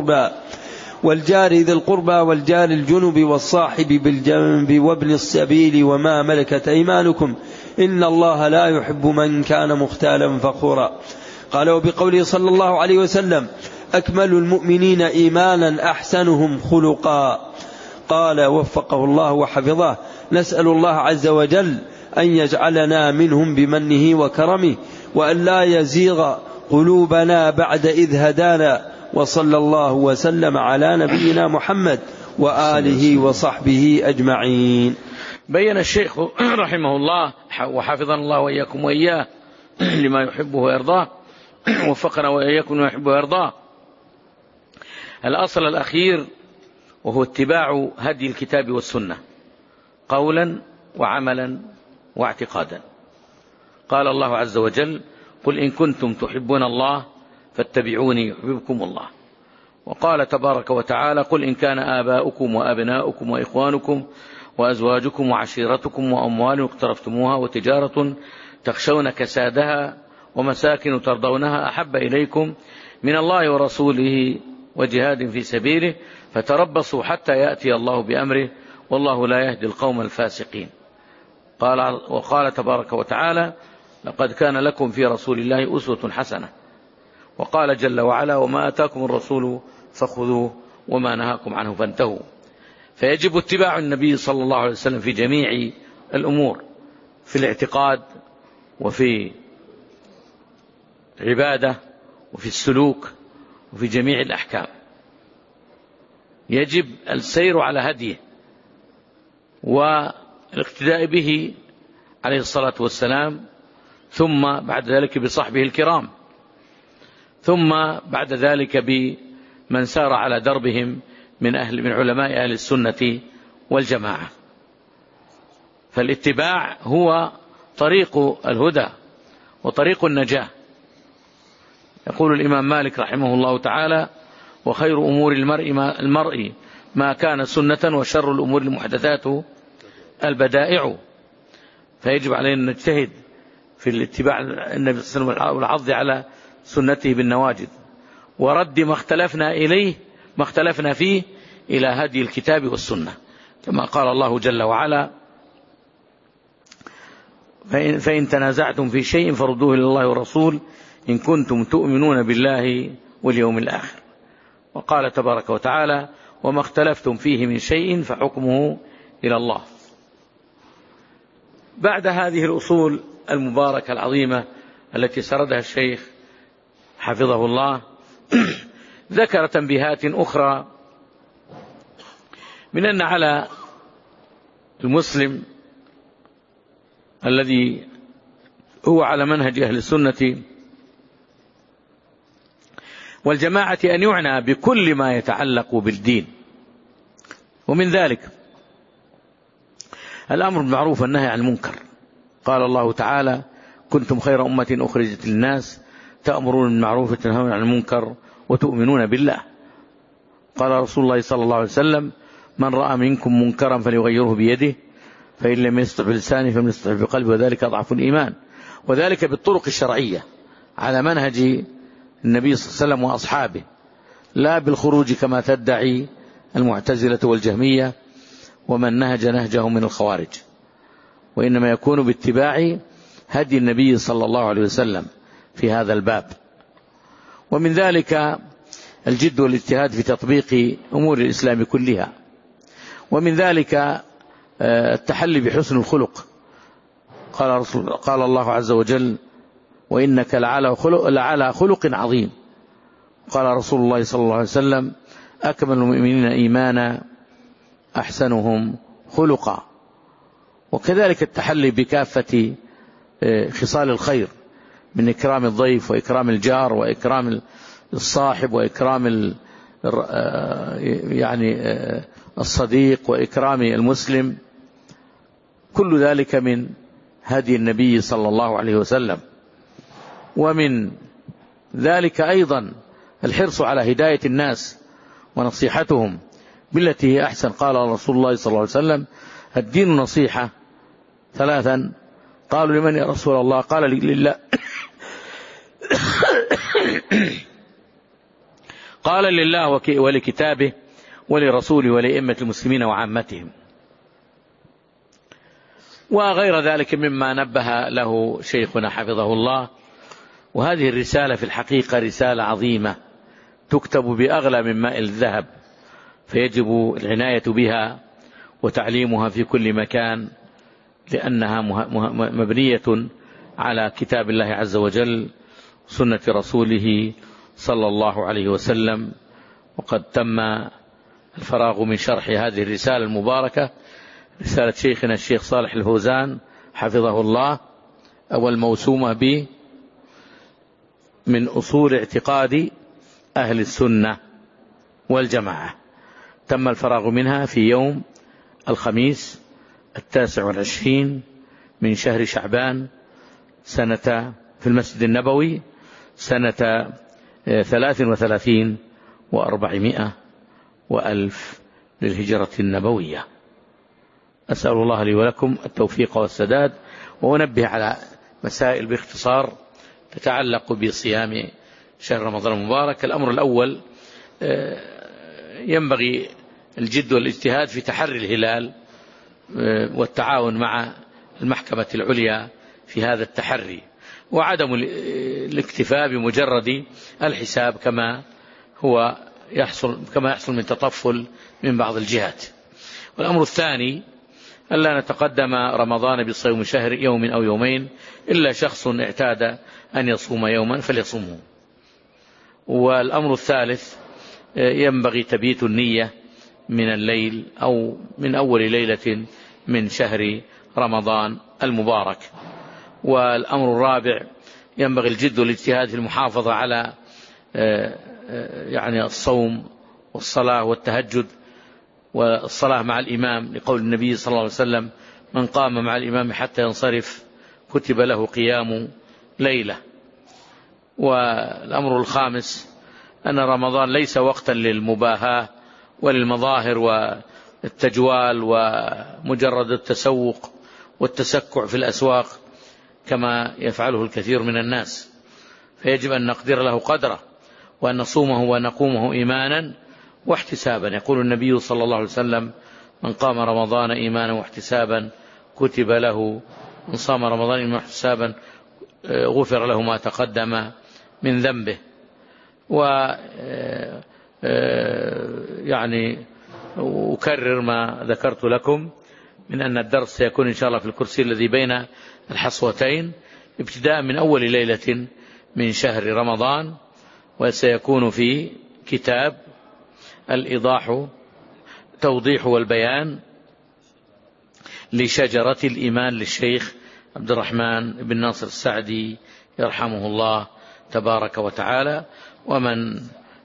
ذي القربى والجار الجنب والصاحب بالجنب وابن السبيل وما ملكت أيمانكم إن الله لا يحب من كان مختالا فخورا. قال: وبقوله صلى الله عليه وسلم: أكمل المؤمنين إيمانا أحسنهم خلقا. قال وفقه الله وحفظه: نسأل الله عز وجل أن يجعلنا منهم بمنه وكرمه، وأن لا يزيغ قلوبنا بعد إذ هدانا، وصلى الله وسلم على نبينا محمد وآله وصحبه أجمعين. بين الشيخ رحمه الله وحفظنا الله وإياكم وإياه لما يحبه ويرضاه، وفقنا وإياكم لما يحبه ويرضاه، الأصل الأخير وهو اتباع هدي الكتاب والسنة قولا وعملا واعتقادا. قال الله عز وجل: قل إن كنتم تحبون الله فاتبعوني يحببكم الله. وقال تبارك وتعالى: قل إن كان آباؤكم وأبناؤكم وإخوانكم وأزواجكم وعشيرتكم وأموال اقترفتموها وتجارة تخشون كسادها ومساكن ترضونها أحب إليكم من الله ورسوله وجهاد في سبيله فتربصوا حتى يأتي الله بأمره والله لا يهدي القوم الفاسقين. وقال تبارك وتعالى: لقد كان لكم في رسول الله أسوة حسنة. وقال جل وعلا: وما آتاكم الرسول فخذوه وما نهاكم عنه فانتهوا. فيجب اتباع النبي صلى الله عليه وسلم في جميع الأمور، في الاعتقاد وفي العبادة وفي السلوك وفي جميع الأحكام. يجب السير على هديه والاقتداء به عليه الصلاة والسلام، ثم بعد ذلك بصحبه الكرام، ثم بعد ذلك بمن سار على دربهم من علماء أهل السنة والجماعة. فالاتباع هو طريق الهدى وطريق النجاة. يقول الإمام مالك رحمه الله تعالى: وخير أمور المرء ما كان سنة وشر الأمور المحدثات البدائع. فيجب علينا أن نجتهد في الاتباع النبي صلى الله عليه وسلم والعض على سنته بالنواجذ، ورد ما اختلفنا فيه إلى هدي الكتاب والسنة، كما قال الله جل وعلا: فإن تنازعتم في شيء فردوه إلى الله والرسول إن كنتم تؤمنون بالله واليوم الآخر. وقال تبارك وتعالى: وما اختلفتم فيه من شيء فحكمه إلى الله. بعد هذه الأصول المباركة العظيمة التي سردها الشيخ حفظه الله ذكر تنبيهات أخرى، من أن على المسلم الذي هو على منهج أهل السنة والجماعة أن يعنى بكل ما يتعلق بالدين، ومن ذلك الأمر بالمعروف والنهي عن المنكر. قال الله تعالى: كنتم خير أمة أخرجت للناس تأمرون بالمعروف وتنهون عن المنكر وتؤمنون بالله. قال رسول الله صلى الله عليه وسلم: من رأى منكم منكرا فليغيره بيده فإن لم يستطع بلسانه فمن يستطع بقلبه وذلك أضعف الإيمان. وذلك بالطرق الشرعية على منهج النبي صلى الله عليه وسلم وأصحابه، لا بالخروج كما تدعي المعتزلة والجهمية ومن نهج نهجهم من الخوارج، وإنما يكون باتباع هدي النبي صلى الله عليه وسلم في هذا الباب. ومن ذلك الجد والاجتهاد في تطبيق أمور الإسلام كلها، ومن ذلك التحلي بحسن الخلق. قال الله عز وجل: وإنك لعلى خلق عظيم. قال رسول الله صلى الله عليه وسلم: أكمل المؤمنين إيمانا أحسنهم خلقا. وكذلك التحلي بكافة خصال الخير، من إكرام الضيف وإكرام الجار وإكرام الصاحب وإكرام الصديق وإكرام المسلم، كل ذلك من هدي النبي صلى الله عليه وسلم. ومن ذلك أيضا الحرص على هداية الناس ونصيحتهم بالتي هي أحسن. قال رسول الله صلى الله عليه وسلم: الدين نصيحة ثلاثا. قالوا: لمن يا رسول الله؟ قال: لله قال: لله ولكتابه ولرسوله ولأئمة المسلمين وعامتهم. وغير ذلك مما نبه له شيخنا حفظه الله. وهذه الرسالة في الحقيقة رسالة عظيمة تكتب بأغلى من ماء الذهب، فيجب العناية بها وتعليمها في كل مكان، لأنها مبنية على كتاب الله عز وجل سنة رسوله صلى الله عليه وسلم. وقد تم الفراغ من شرح هذه الرسالة المباركة، رسالة شيخنا الشيخ صالح الفوزان حفظه الله، والموسومة من أصول اعتقاد أهل السنة والجماعة. تم الفراغ منها في يوم الخميس 29 من شهر شعبان في المسجد النبوي سنة 33 و400 وألف للهجرة النبوية. أسأل الله لي ولكم التوفيق والسداد، وأنبه على مسائل باختصار تتعلق بصيام شهر رمضان المبارك. الأمر الأول، ينبغي الجد والاجتهاد في تحري الهلال والتعاون مع المحكمة العليا في هذا التحري، وعدم الاكتفاء بمجرد الحساب كما يحصل من تطفل من بعض الجهات. والأمر الثاني، ألا نتقدم رمضان بصوم شهر يوم أو يومين، إلا شخص اعتاد أن يصوم يوما فليصومه. والأمر الثالث، ينبغي تبييت النية من الليل أو من أول ليلة من شهر رمضان المبارك. والأمر الرابع، ينبغي الجد والاجتهاد في المحافظة على يعني الصوم والصلاة والتهجد والصلاة مع الإمام، لقول النبي صلى الله عليه وسلم: من قام مع الإمام حتى ينصرف كتب له قيام ليلة. والأمر الخامس، أن رمضان ليس وقتا للمباهاة وللمظاهر والتجوال ومجرد التسوق والتسكع في الأسواق كما يفعله الكثير من الناس، فيجب أن نقدر له قدره، وأن نصومه ونقومه إيمانا واحتسابا. يقول النبي صلى الله عليه وسلم: من قام رمضان إيمانا واحتسابا كتب له، من صام رمضان إيمانا واحتسابا غفر له ما تقدم من ذنبه. يعني أكرر ما ذكرت لكم من أن الدرس سيكون إن شاء الله في الكرسي الذي بين الحصوتين، ابتداء من أول ليلة من شهر رمضان، وسيكون في كتاب الإيضاح توضيح والبيان لشجرة الإيمان للشيخ عبد الرحمن بن ناصر السعدي يرحمه الله تبارك وتعالى، ومن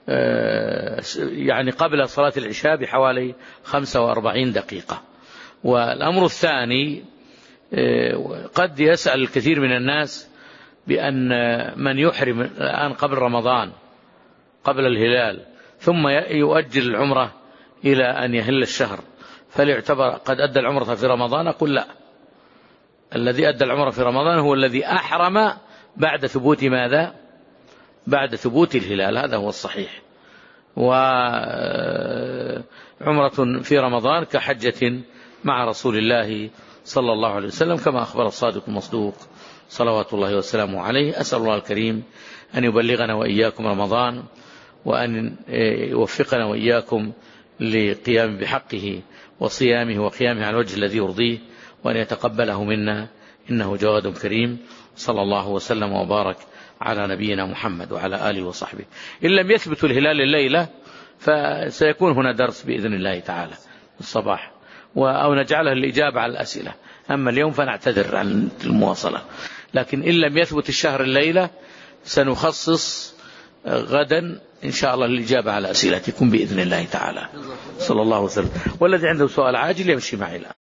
يعني قبل صلاة العشاء بحوالي 45 دقيقة. والأمر الثاني، قد يسأل الكثير من الناس بأن من يحرم الآن قبل رمضان قبل الهلال ثم يؤجل العمرة إلى أن يهل الشهر فليعتبر قد أدى العمرة في رمضان. أقول لا، الذي أدى العمرة في رمضان هو الذي أحرم بعد ثبوت ماذا؟ بعد ثبوت الهلال، هذا هو الصحيح. وعمرة في رمضان كحجة مع رسول الله صلى الله عليه وسلم، كما أخبر الصادق المصدوق صلوات الله وسلامه عليه. أسأل الله الكريم أن يبلغنا وإياكم رمضان، وأن يوفقنا وإياكم لقيام بحقه وصيامه وقيامه على الوجه الذي يرضيه، وأن يتقبله منا إنه جواد كريم. صلى الله وسلم وبارك على نبينا محمد وعلى آله وصحبه. إن لم يثبت الهلال الليلة فسيكون هنا درس بإذن الله تعالى الصباح، أو نجعله الإجابة على الأسئلة. أما اليوم فنعتذر عن المواصلة، لكن إن لم يثبت الشهر الليلة سنخصص غدا إن شاء الله الإجابة على أسئلتكم بإذن الله تعالى. صلى الله وسلم. والذي عنده سؤال عاجل يمشي معي الآن.